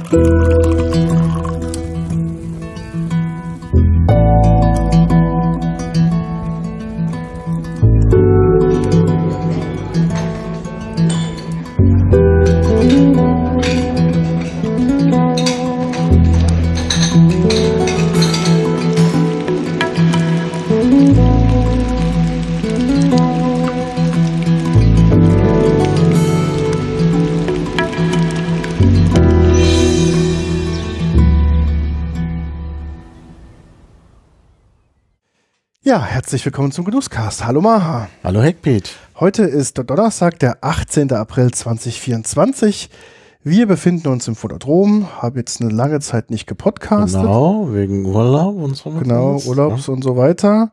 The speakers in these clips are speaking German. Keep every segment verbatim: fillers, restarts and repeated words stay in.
Ja, herzlich willkommen zum Genusscast. Hallo Maha. Hallo Heckpiet. Heute ist Donnerstag, der achtzehnten April zweitausendvierundzwanzig. Wir befinden uns im Photodrom, haben jetzt eine lange Zeit nicht gepodcastet. Genau, wegen Urlaub und so. Genau, was, Urlaubs ja. und so weiter.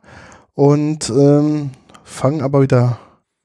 Und ähm, fangen aber wieder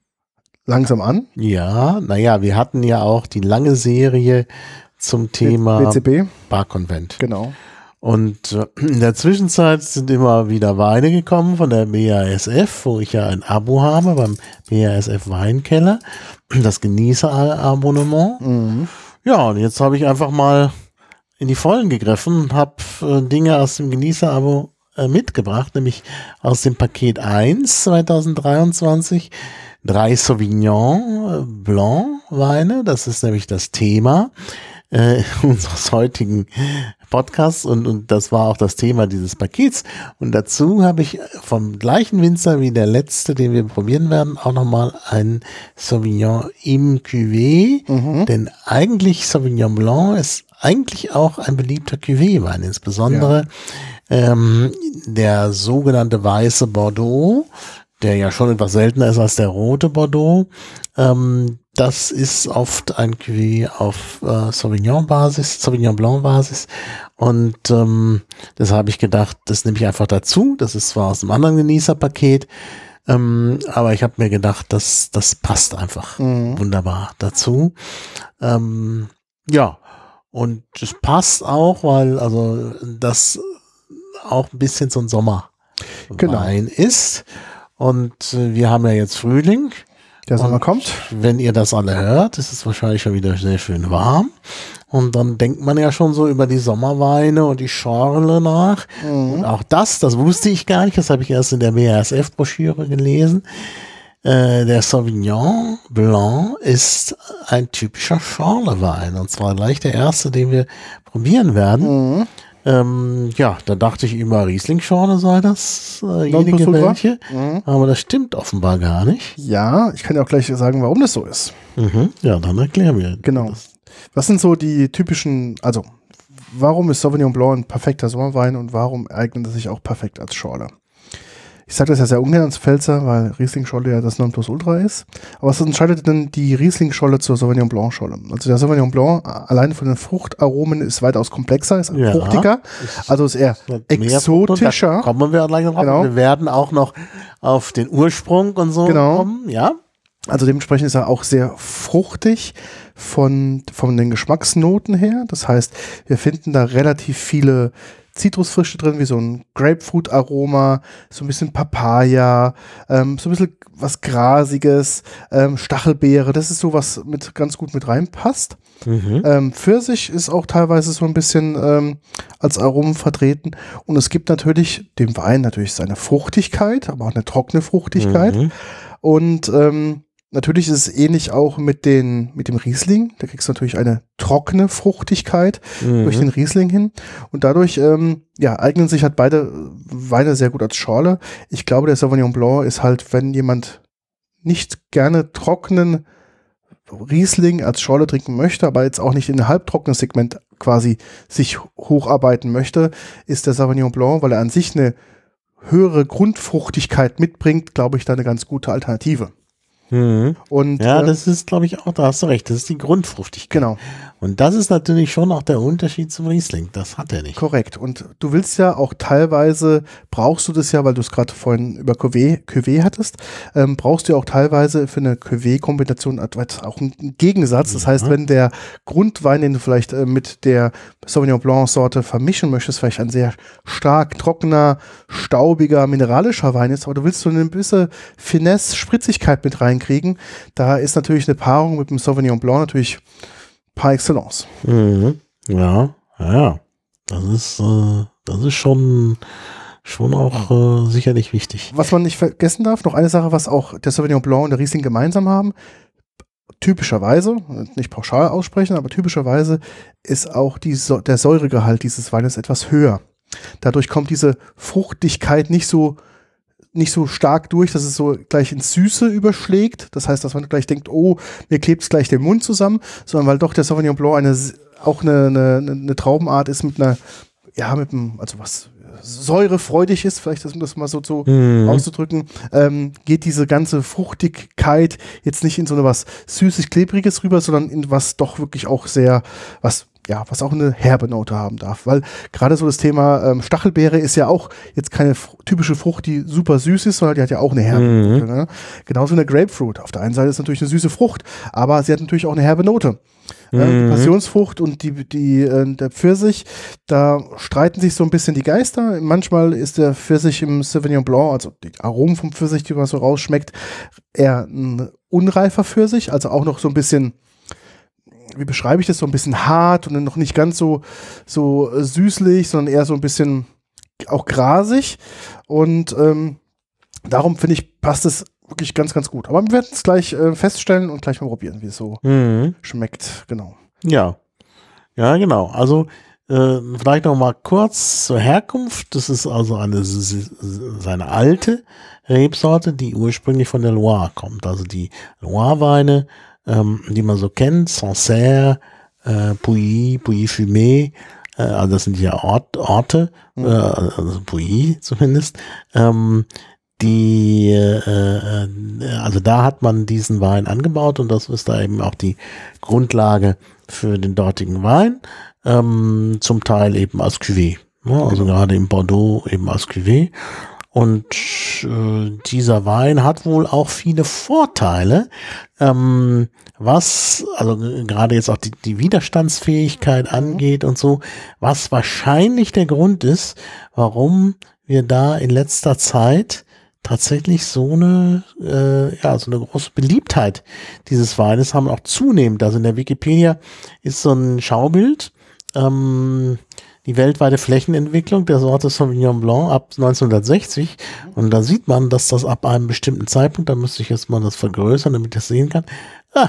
langsam an. Ja, naja, wir hatten ja auch die lange Serie zum Thema B C B. Barkonvent. Genau. Und äh, in der Zwischenzeit sind immer wieder Weine gekommen von der B A S F, wo ich ja ein Abo habe beim B A S F Weinkeller, das Genießer-Abonnement. Mhm. Ja, und jetzt habe ich einfach mal in die Vollen gegriffen und habe äh, Dinge aus dem Genießer-Abo äh, mitgebracht, nämlich aus dem Paket eins zweitausenddreiundzwanzig drei Sauvignon Blanc Weine, das ist nämlich das Thema äh, unseres heutigen Podcasts und, und das war auch das Thema dieses Pakets. Und dazu habe ich vom gleichen Winzer wie der letzte, den wir probieren werden, auch nochmal ein Sauvignon im Cuvée. Mhm. Denn eigentlich Sauvignon Blanc ist eigentlich auch ein beliebter Cuvée-Wein, insbesondere ja. ähm, der sogenannte weiße Bordeaux, der ja schon etwas seltener ist als der rote Bordeaux. Ähm, das ist oft ein Cuvée auf äh, Sauvignon-Basis, Sauvignon Blanc-Basis. Und ähm, das habe ich gedacht, das nehme ich einfach dazu. Das ist zwar aus einem anderen Genießerpaket, ähm, aber ich habe mir gedacht, das, das passt einfach mhm. wunderbar dazu. Ähm, ja, und es passt auch, weil also das auch ein bisschen so ein Sommerwein genau. ist. Und äh, wir haben ja jetzt Frühling. Der Sommer kommt. Wenn ihr das alle hört, ist es wahrscheinlich schon wieder sehr schön warm. Und dann denkt man ja schon so über die Sommerweine und die Schorle nach. Mhm. Und auch das, das wusste ich gar nicht, das habe ich erst in der B A S F-Broschüre gelesen. Äh, der Sauvignon Blanc ist ein typischer Schorlewein. Und zwar gleich der erste, den wir probieren werden. Mhm. Ähm, ja, da dachte ich immer, Riesling-Schorle sei das, äh, jenige welche, mhm. aber das stimmt offenbar gar nicht. Ja, ich kann ja auch gleich sagen, warum das so ist. Mhm. Ja, dann erklär mir. Genau. Das. Was sind so die typischen, also, warum ist Sauvignon Blanc ein perfekter Sommerwein und warum eignet er sich auch perfekt als Schorle? Ich sage das ja sehr ungern als Pfälzer, weil Riesling-Scholle ja das Nonplusultra ist. Aber was unterscheidet denn die Riesling-Scholle zur Sauvignon Blanc-Scholle? Also der Sauvignon Blanc alleine von den Fruchtaromen ist weitaus komplexer, ist ja, fruchtiger, also ist eher exotischer. Da kommen wir gleich noch drauf. Genau. Wir werden auch noch auf den Ursprung und so genau. kommen, ja. Also dementsprechend ist er auch sehr fruchtig von, von den Geschmacksnoten her. Das heißt, wir finden da relativ viele Zitrusfrische drin, wie so ein Grapefruit-Aroma, so ein bisschen Papaya, ähm, so ein bisschen was Grasiges, ähm, Stachelbeere, das ist so, was mit, ganz gut mit reinpasst. Mhm. Ähm, Pfirsich ist auch teilweise so ein bisschen ähm, als Aromen vertreten und es gibt natürlich dem Wein natürlich seine Fruchtigkeit, aber auch eine trockene Fruchtigkeit mhm. und ähm, natürlich ist es ähnlich auch mit, den, mit dem Riesling. Da kriegst du natürlich eine trockene Fruchtigkeit mhm. durch den Riesling hin. Und dadurch ähm, ja, eignen sich halt beide Weine sehr gut als Schorle. Ich glaube, der Sauvignon Blanc ist halt, wenn jemand nicht gerne trockenen Riesling als Schorle trinken möchte, aber jetzt auch nicht in ein halbtrockenes Segment quasi sich hocharbeiten möchte, ist der Sauvignon Blanc, weil er an sich eine höhere Grundfruchtigkeit mitbringt, glaube ich, da eine ganz gute Alternative. Mhm. Und, ja, äh, das ist, glaube ich, auch, da hast du recht, das ist die Grundfruchtigkeit. Genau. Und das ist natürlich schon auch der Unterschied zum Riesling, das hat er nicht. Korrekt. Und du willst ja auch teilweise, brauchst du das ja, weil du es gerade vorhin über Cuvée, Cuvée hattest, ähm, brauchst du ja auch teilweise für eine Cuvée-Kombination auch einen Gegensatz. Das ja. heißt, wenn der Grundwein, den du vielleicht äh, mit der Sauvignon Blanc-Sorte vermischen möchtest, vielleicht ein sehr stark trockener, staubiger, mineralischer Wein ist, aber du willst so eine gewisse Finesse, Spritzigkeit mit reinkriegen, da ist natürlich eine Paarung mit dem Sauvignon Blanc natürlich par excellence. Mhm. Ja, ja. Das ist, äh, das ist schon, schon auch äh, sicherlich wichtig. Was man nicht vergessen darf, noch eine Sache, was auch der Sauvignon Blanc und der Riesling gemeinsam haben, typischerweise, nicht pauschal aussprechen, aber typischerweise ist auch die, der Säuregehalt dieses Weines etwas höher. Dadurch kommt diese Fruchtigkeit nicht so, nicht so stark durch, dass es so gleich ins Süße überschlägt. Das heißt, dass man gleich denkt, oh, mir klebt es gleich den Mund zusammen, sondern weil doch der Sauvignon Blanc eine, auch eine, eine, eine Traubenart ist mit einer, ja, mit einem, also was säurefreudig ist, vielleicht um das mal so, so mhm. auszudrücken, ähm, geht diese ganze Fruchtigkeit jetzt nicht in so eine was süßig-klebriges rüber, sondern in was doch wirklich auch sehr, was ja, was auch eine herbe Note haben darf, weil gerade so das Thema ähm, Stachelbeere ist ja auch jetzt keine fr- typische Frucht, die super süß ist, sondern die hat ja auch eine herbe mhm. Note. Ne? Genauso eine Grapefruit. Auf der einen Seite ist natürlich eine süße Frucht, aber sie hat natürlich auch eine herbe Note. Mhm. Äh, die Passionsfrucht und die, die, äh, der Pfirsich, da streiten sich so ein bisschen die Geister. Manchmal ist der Pfirsich im Sauvignon Blanc, also die Aromen vom Pfirsich, die man so rausschmeckt, eher ein unreifer Pfirsich, also auch noch so ein bisschen, wie beschreibe ich das, so ein bisschen hart und dann noch nicht ganz so, so süßlich, sondern eher so ein bisschen auch grasig. Und ähm, darum finde ich, passt es wirklich ganz, ganz gut. Aber wir werden es gleich äh, feststellen und gleich mal probieren, wie es so mhm. schmeckt. Genau. Ja, ja, genau. Also äh, vielleicht noch mal kurz zur Herkunft. Das ist also eine seine alte Rebsorte, die ursprünglich von der Loire kommt. Also die Loire-Weine, ähm, die man so kennt, Sancerre, äh, Pouilly, Pouilly-Fumé, äh, also das sind ja Ort, Orte, mhm. äh, also Pouilly zumindest, ähm, die, äh, also da hat man diesen Wein angebaut und das ist da eben auch die Grundlage für den dortigen Wein, ähm, zum Teil eben als Cuvée, ne? Also gerade in Bordeaux eben als Cuvée. Und äh, dieser Wein hat wohl auch viele Vorteile, ähm, was, also gerade jetzt auch die, die Widerstandsfähigkeit angeht und so, was wahrscheinlich der Grund ist, warum wir da in letzter Zeit tatsächlich so eine, äh, ja, so eine große Beliebtheit dieses Weines haben, auch zunehmend. Also in der Wikipedia ist so ein Schaubild, ähm, die weltweite Flächenentwicklung der Sorte Sauvignon Blanc ab neunzehnhundertsechzig. Und da sieht man, dass das ab einem bestimmten Zeitpunkt, da müsste ich jetzt mal das vergrößern, damit ich das sehen kann, ah,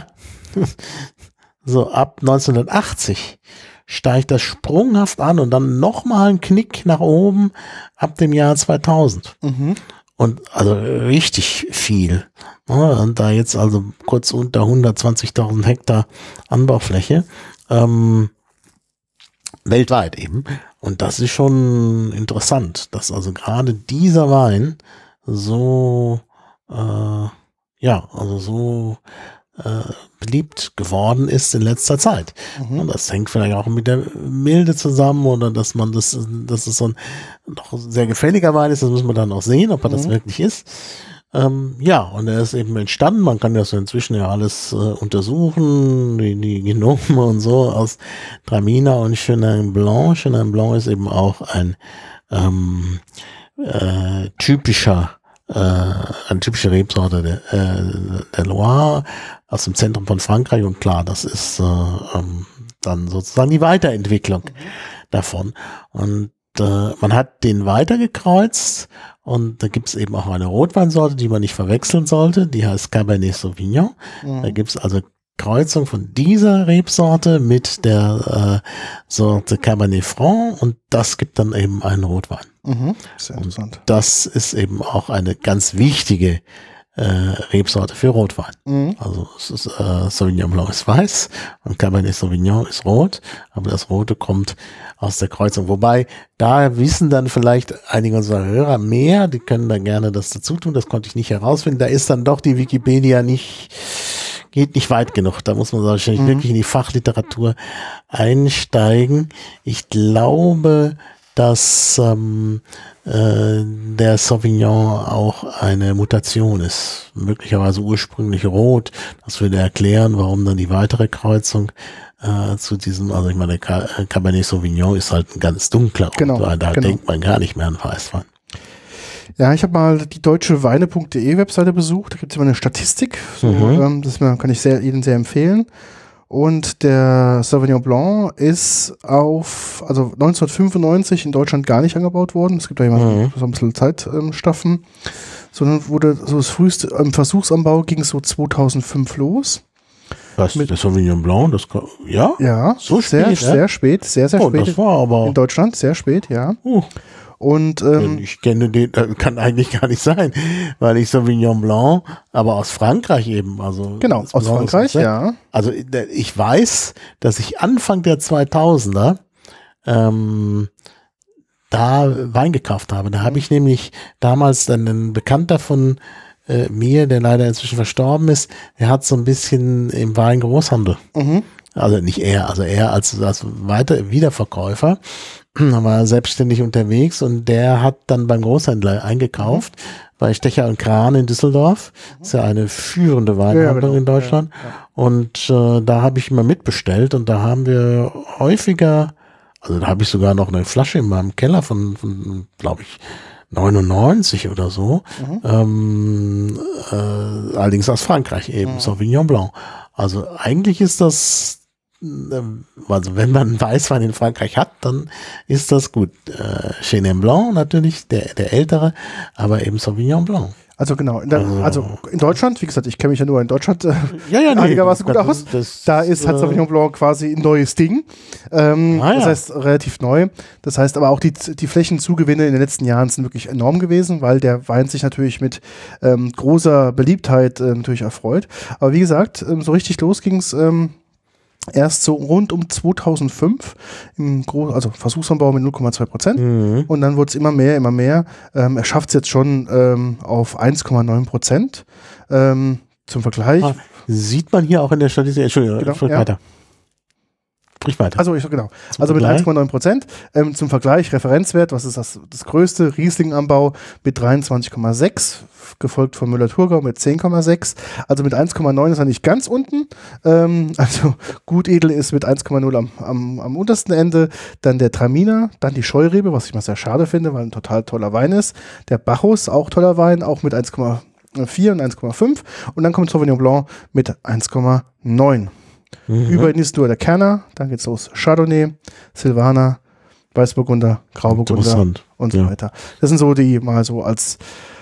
so ab neunzehnhundertachtzig steigt das sprunghaft an und dann nochmal ein Knick nach oben ab dem Jahr zweitausend. Mhm. Und also richtig viel. Und da jetzt also kurz unter hundertzwanzigtausend Hektar Anbaufläche. Ähm, weltweit eben. Und das ist schon interessant, dass also gerade dieser Wein so, äh, ja, also so äh, beliebt geworden ist in letzter Zeit. Mhm. Und das hängt vielleicht auch mit der Milde zusammen oder dass man das, dass es so ein noch sehr gefälliger Wein ist, das müssen wir dann auch sehen, ob er mhm. das wirklich ist. Ähm, ja, und er ist eben entstanden, man kann das inzwischen ja alles äh, untersuchen, die, die Genome und so aus Traminer und Chenin Blanc. Chenin Blanc ist eben auch ein ähm, äh, typischer, äh, eine typische Rebsorte der, äh, der Loire aus dem Zentrum von Frankreich und klar, das ist äh, ähm, dann sozusagen die Weiterentwicklung mhm. davon. Und äh, man hat den weitergekreuzt. Und da gibt es eben auch eine Rotweinsorte, die man nicht verwechseln sollte. Die heißt Cabernet Sauvignon. Mhm. Da gibt es also Kreuzung von dieser Rebsorte mit der äh, Sorte Cabernet Franc. Und das gibt dann eben einen Rotwein. Mhm. Sehr interessant. Und das ist eben auch eine ganz wichtige äh, Rebsorte für Rotwein. Mhm. Also es ist, äh, Sauvignon Blanc ist weiß und Cabernet Sauvignon ist rot. Aber das Rote kommt aus der Kreuzung. Wobei, da wissen dann vielleicht einige unserer Hörer mehr, die können da gerne das dazu tun, das konnte ich nicht herausfinden. Da ist dann doch die Wikipedia nicht, geht nicht weit genug. Da muss man wahrscheinlich mhm. wirklich in die Fachliteratur einsteigen. Ich glaube, dass ähm, äh, der Sauvignon auch eine Mutation ist. Möglicherweise ursprünglich rot. Das würde erklären, warum dann die weitere Kreuzung äh, zu diesem, also ich meine, Cabernet Sauvignon ist halt ein ganz dunkler genau, Rotwein. Da genau. denkt man gar nicht mehr an Weißwein. Ja, ich habe mal die deutsche Weine punkt de Webseite besucht. Da gibt es immer eine Statistik. So, mhm. ähm, das kann ich sehr, Ihnen sehr empfehlen. Und der Sauvignon Blanc ist auf, also neunzehnhundertfünfundneunzig in Deutschland gar nicht angebaut worden. Es gibt da immer mhm. so ein bisschen Zeitstaffen. Sondern wurde so das früheste, im Versuchsanbau ging es so zweitausendfünf los. Was, der Sauvignon Blanc, das kann, ja? Ja, so sehr, spät, sehr ja? spät, sehr, sehr oh, spät. Das war aber in Deutschland, sehr spät, ja. Uh. Und ähm, ich kenne den, kann eigentlich gar nicht sein, weil ich Sauvignon Blanc, aber aus Frankreich eben, also genau, aus Frankreich, ja. Also ich weiß, dass ich Anfang der zweitausender ähm, da Wein gekauft habe. Da habe ich nämlich damals dann einen Bekannter von äh, mir, der leider inzwischen verstorben ist, der hat so ein bisschen im Weingroßhandel. Mhm. Also nicht er, also er als, als weiter Wiederverkäufer. Da war er selbstständig unterwegs und der hat dann beim Großhändler eingekauft, mhm. bei Stecher und Kran in Düsseldorf. Das ist ja eine führende Weinhandlung ja, genau. in Deutschland. Ja, ja. Und äh, da habe ich immer mitbestellt und da haben wir häufiger, also da habe ich sogar noch eine Flasche in meinem Keller von, von glaube ich, neunundneunzig oder so. Mhm. Ähm, äh, allerdings aus Frankreich eben, mhm. Sauvignon Blanc. Also eigentlich ist das, also wenn man Weißwein in Frankreich hat, dann ist das gut. Äh, Chenin Blanc natürlich, der, der ältere, aber eben Sauvignon Blanc. Also genau, in der, also, also in Deutschland, wie gesagt, ich kenne mich ja nur in Deutschland äh, ja, ja, nee, einigermaßen gut aus. Das, da ist halt Sauvignon Blanc quasi ein neues Ding. Ähm, ah, ja. Das heißt, relativ neu. Das heißt aber auch, die, die Flächenzugewinne in den letzten Jahren sind wirklich enorm gewesen, weil der Wein sich natürlich mit ähm, großer Beliebtheit äh, natürlich erfreut. Aber wie gesagt, ähm, so richtig los ging es ähm, erst so rund um zweitausendfünf, im Gro- also Versuchsanbau mit null Komma zwei Prozent. Mhm. Und dann wurde es immer mehr, immer mehr. Ähm, er schafft es jetzt schon ähm, auf eins Komma neun Prozent. Ähm, zum Vergleich. Ah, sieht man hier auch in der Statistik. Entschuldigung, genau, sprich ja. weiter. Sprich weiter. Also ich, genau. Zum also mit Vergleich? eins Komma neun Prozent. Ähm, zum Vergleich, Referenzwert, was ist das, das größte? Riesling-Anbau mit dreiundzwanzig Komma sechs, gefolgt von Müller-Thurgau mit zehn Komma sechs. Also mit eins Komma neun ist er nicht ganz unten. Ähm, also Gutedel ist mit eins Komma null am, am, am untersten Ende. Dann der Traminer, dann die Scheurebe, was ich mal sehr schade finde, weil ein total toller Wein ist. Der Bacchus, auch toller Wein, auch mit eins Komma vier und eins Komma fünf. Und dann kommt Sauvignon Blanc mit eins Komma neun. Mhm. Über ihn ist nur der Kerner, dann geht's los Chardonnay, Silvaner, Weißburgunder, Grauburgunder und so ja. weiter. Das sind so die mal so als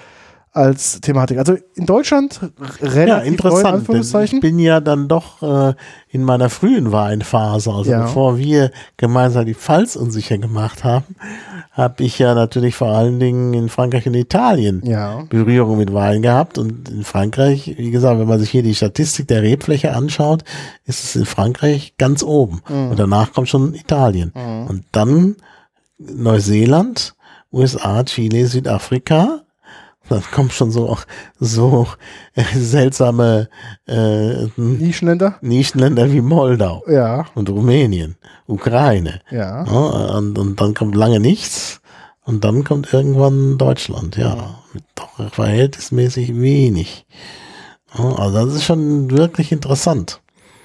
als Thematik. Also in Deutschland relativ ja, interessant, neu, in Anführungszeichen. Ich bin ja dann doch äh, in meiner frühen Weinphase, also ja. bevor wir gemeinsam die Pfalz unsicher gemacht haben, habe ich ja natürlich vor allen Dingen in Frankreich und Italien ja. Berührung mit Wein gehabt. Und in Frankreich, wie gesagt, wenn man sich hier die Statistik der Rebfläche anschaut, ist es in Frankreich ganz oben. Mhm. Und danach kommt schon Italien. Mhm. Und dann Neuseeland, U S A, Chile, Südafrika. Dann kommen schon so so äh, seltsame äh, Nischenländer? Nischenländer wie Moldau ja. und Rumänien, Ukraine. Ja. ja und, und dann kommt lange nichts und dann kommt irgendwann Deutschland, ja, ja. mit doch verhältnismäßig wenig. Ja, also das ist schon wirklich interessant.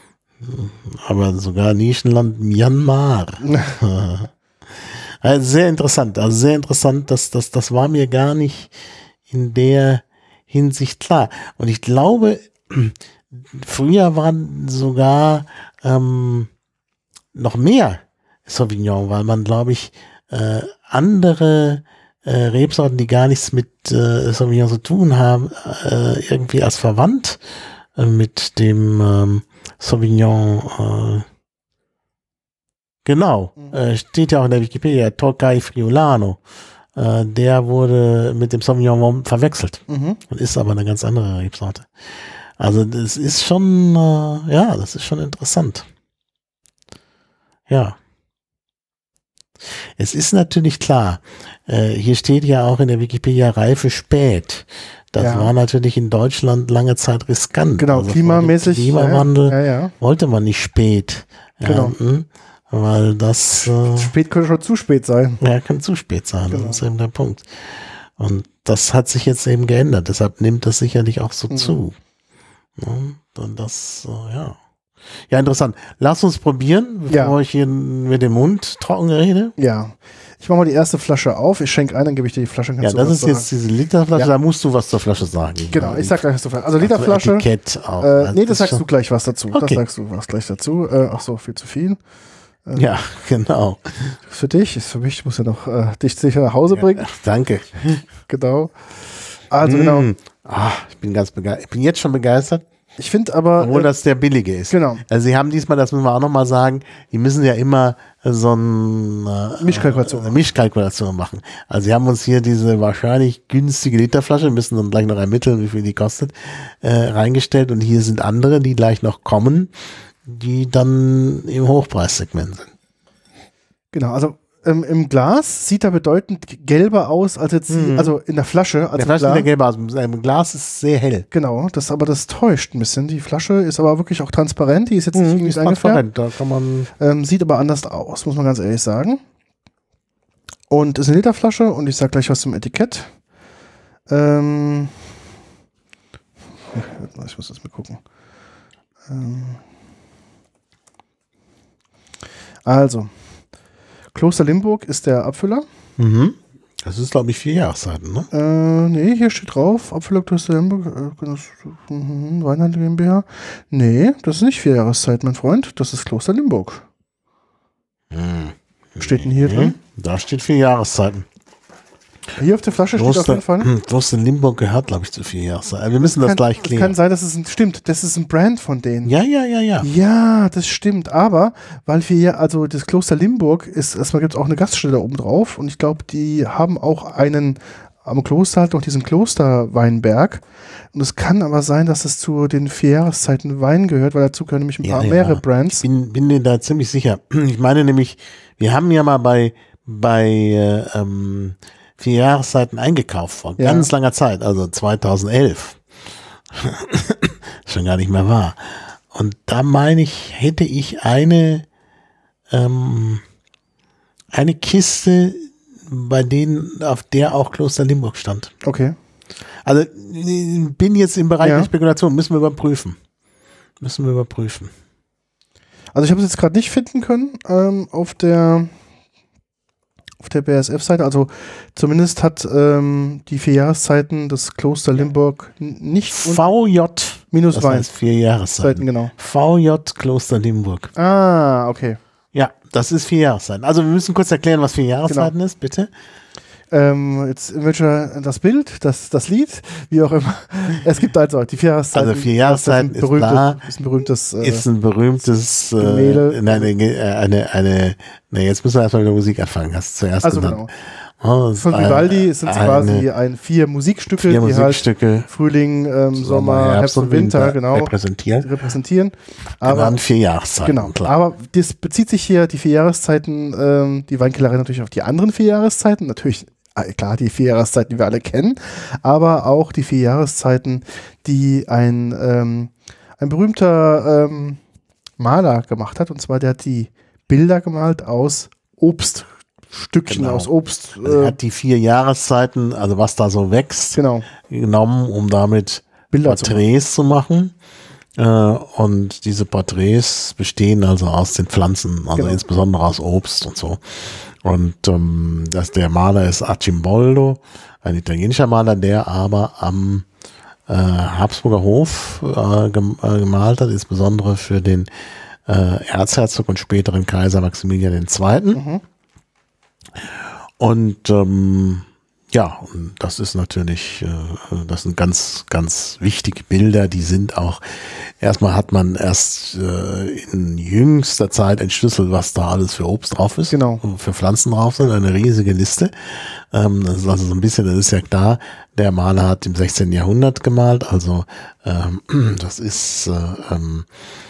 Aber sogar Nischenland Myanmar. Also sehr interessant, also sehr interessant, dass das, das war mir gar nicht in der Hinsicht klar. Und ich glaube, früher waren sogar ähm, noch mehr Sauvignon, weil man, glaube ich, äh, andere äh, Rebsorten, die gar nichts mit äh, Sauvignon zu tun haben, äh, irgendwie als verwandt äh, mit dem ähm, Sauvignon äh, genau, äh, steht ja auch in der Wikipedia, Tokai Friulano. Der wurde mit dem Sauvignon verwechselt mhm. und ist aber eine ganz andere Rebsorte. Also das ist schon, äh, ja, das ist schon interessant. Ja. Es ist natürlich klar, äh, hier steht ja auch in der Wikipedia Reife spät. Das ja. war natürlich in Deutschland lange Zeit riskant. Genau, also klimamäßig. Klimawandel ja, ja, ja. wollte man nicht spät genau. ernten. Weil das äh, spät könnte schon zu spät sein. Ja, kann zu spät sein. Genau. Das ist eben der Punkt. Und das hat sich jetzt eben geändert. Deshalb nimmt das sicherlich auch so mhm. zu. Ja, und das, äh, ja. Ja, interessant. Lass uns probieren, bevor ja. ich hier mit dem Mund trocken rede. Ja. Ich mache mal die erste Flasche auf. Ich schenke ein, dann gebe ich dir die Flasche. Ja, das ist sagen. jetzt diese Literflasche, Ja. da musst du was zur Flasche sagen. Genau, ich sag gleich was zur Flasche. Also Ach so, Literflasche. Etikett auch. Äh, Also nee, das das sagst schon- du gleich was dazu. Das Okay. sagst du was gleich dazu. Äh, ach so, viel zu viel. Äh, Ja, genau. Für dich, ist für mich, ich muss ja noch äh, dich sicher nach Hause bringen. Ach, danke. Genau. Also Mm. genau. Ah, ich bin ganz begeistert. Ich bin jetzt schon begeistert, Ich finde aber. obwohl äh, das der billige ist. Genau. Also sie haben diesmal, das müssen wir auch nochmal sagen, die müssen ja immer so ein, äh, Mischkalkulation. eine Mischkalkulation machen. Also sie haben uns hier diese wahrscheinlich günstige Literflasche, müssen dann gleich noch ermitteln, wie viel die kostet, äh, reingestellt. Und hier sind andere, die gleich noch kommen, die dann im Hochpreissegment sind. Genau, also ähm, im Glas sieht er bedeutend gelber aus als jetzt, Mhm. also in der Flasche. Also Der im Flasche Glas, sieht der gelbe aus. Im Glas ist sehr hell. Genau, das aber das täuscht ein bisschen. Die Flasche ist aber wirklich auch transparent, die ist jetzt nicht Mhm, irgendwie ist eingefärbt. transparent. Da kann man. Ähm, sieht aber anders aus, muss man ganz ehrlich sagen. Und ist eine Literflasche und ich sag gleich was zum Etikett. Ähm, ich muss das mal gucken. Ähm, also, Kloster Limburg ist der Abfüller. Mhm. Das ist, glaube ich, vier Jahreszeiten, ne? Äh, nee, hier steht drauf, Abfüller Kloster Limburg, äh, das, mhm, Weinhandel GmbH. Nee, das ist nicht vier Jahreszeit, mein Freund, das ist Kloster Limburg. Mhm. Steht denn hier drin? Da steht vier Jahreszeiten. Hier auf der Flasche steht auf jeden Fall. Kloster Limburg gehört, glaube ich, zu vier Jahreszeiten. Wir müssen das kann, gleich Es klären. kann sein, dass es ein, stimmt, das ist ein Brand von denen. Ja, ja, ja, ja. Ja, das stimmt, aber weil wir hier, also das Kloster Limburg ist, erstmal gibt es auch eine Gaststätte da oben drauf und ich glaube, die haben auch einen, am Kloster halt noch diesen Klosterweinberg und es kann aber sein, dass es zu den vier Jahreszeiten Wein gehört, weil dazu gehören nämlich ein Ja, paar ja. mehrere Brands. Ich bin, bin mir da ziemlich sicher. Ich meine nämlich, wir haben ja mal bei, bei äh, ähm, vier Jahreszeiten eingekauft vor Ja. ganz langer Zeit, also zweitausendelf. Schon gar nicht mehr wahr. Und da meine ich, hätte ich eine, ähm, eine Kiste, bei denen, auf der auch Kloster Limburg stand. Okay. Also äh, bin jetzt im Bereich Ja. der Spekulation, müssen wir überprüfen. Müssen wir überprüfen. Also ich habe es jetzt gerade nicht finden können ähm, auf der auf der B A S F-Seite. Also zumindest hat ähm, die vier Jahreszeiten des Kloster Limburg n- nicht und V J, minus das Wein. heißt vier Jahreszeiten. Seiten, genau. V J Kloster Limburg. Ah, okay. Ja, das ist vier Jahreszeiten. Also wir müssen kurz erklären, was vier Jahreszeiten ist, bitte. Ähm, jetzt in welcher das Bild, das, das Lied, wie auch immer. Es gibt also die vier Jahreszeiten. Also vier Jahreszeiten das ist ein ist berühmtes, da, ist ein berühmtes äh, Ist ein berühmtes äh, Gemälde. nein, eine, eine, eine, ne, jetzt müssen wir erstmal mit der Musik anfangen, hast du zuerst also genannt. genau. Oh, das Von ist Vivaldi sind es eine- quasi ein, vier Musikstücke, vier die Musikstücke, halt Frühling, ähm, Sommer, Herbst und Winter, genau, repräsentiert. repräsentieren. Aber Aber vier Jahreszeiten, genau, klar. aber das bezieht sich hier, die vier Jahreszeiten, ähm, die Weinkellerei natürlich auf die anderen vier Jahreszeiten, natürlich, äh, klar, die vier Jahreszeiten, die wir alle kennen, aber auch die vier Jahreszeiten, die ein, ähm, ein berühmter ähm, Maler gemacht hat, und zwar der hat die Bilder gemalt aus Obststückchen, Genau. aus Obst. Also er Äh, hat die vier Jahreszeiten, also was da so wächst, genau, genommen, um damit Bilder zu Porträts zu machen. Äh, und diese Porträts bestehen also aus den Pflanzen, also Genau. insbesondere aus Obst und so. Und ähm, das, der Maler ist Arcimboldo, ein italienischer Maler, der aber am äh, Habsburger Hof äh, gem äh, gemalt hat, insbesondere für den äh, Erzherzog und späteren Kaiser Maximilian der Zweite. Mhm. Und ähm, ja, und das ist natürlich, äh, das sind ganz, ganz wichtige Bilder. Die sind auch, erstmal hat man erst äh, in jüngster Zeit entschlüsselt, was da alles für Obst drauf ist. Genau. Für Pflanzen drauf sind, eine riesige Liste. Ähm, das ist also so ein bisschen, das ist ja klar, der Maler hat im sechzehnten Jahrhundert gemalt, also ähm, das ist äh, ähm,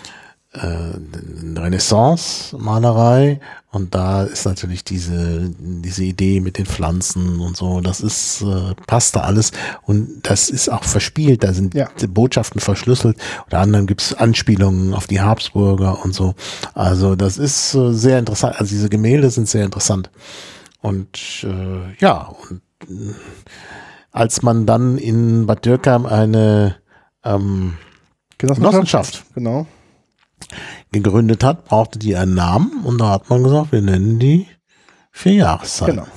eine Renaissance-Malerei und da ist natürlich diese diese Idee mit den Pflanzen und so, das ist äh, passt da alles und das ist auch verspielt, da sind Ja. die Botschaften verschlüsselt, unter anderem gibt es Anspielungen auf die Habsburger und so, also das ist äh, sehr interessant, also diese Gemälde sind sehr interessant und äh, ja, und äh, als man dann in Bad Dürkheim eine ähm, Genossenschaft Genau. gegründet hat, brauchte die einen Namen und da hat man gesagt, wir nennen die vier Jahreszeiten. Genau.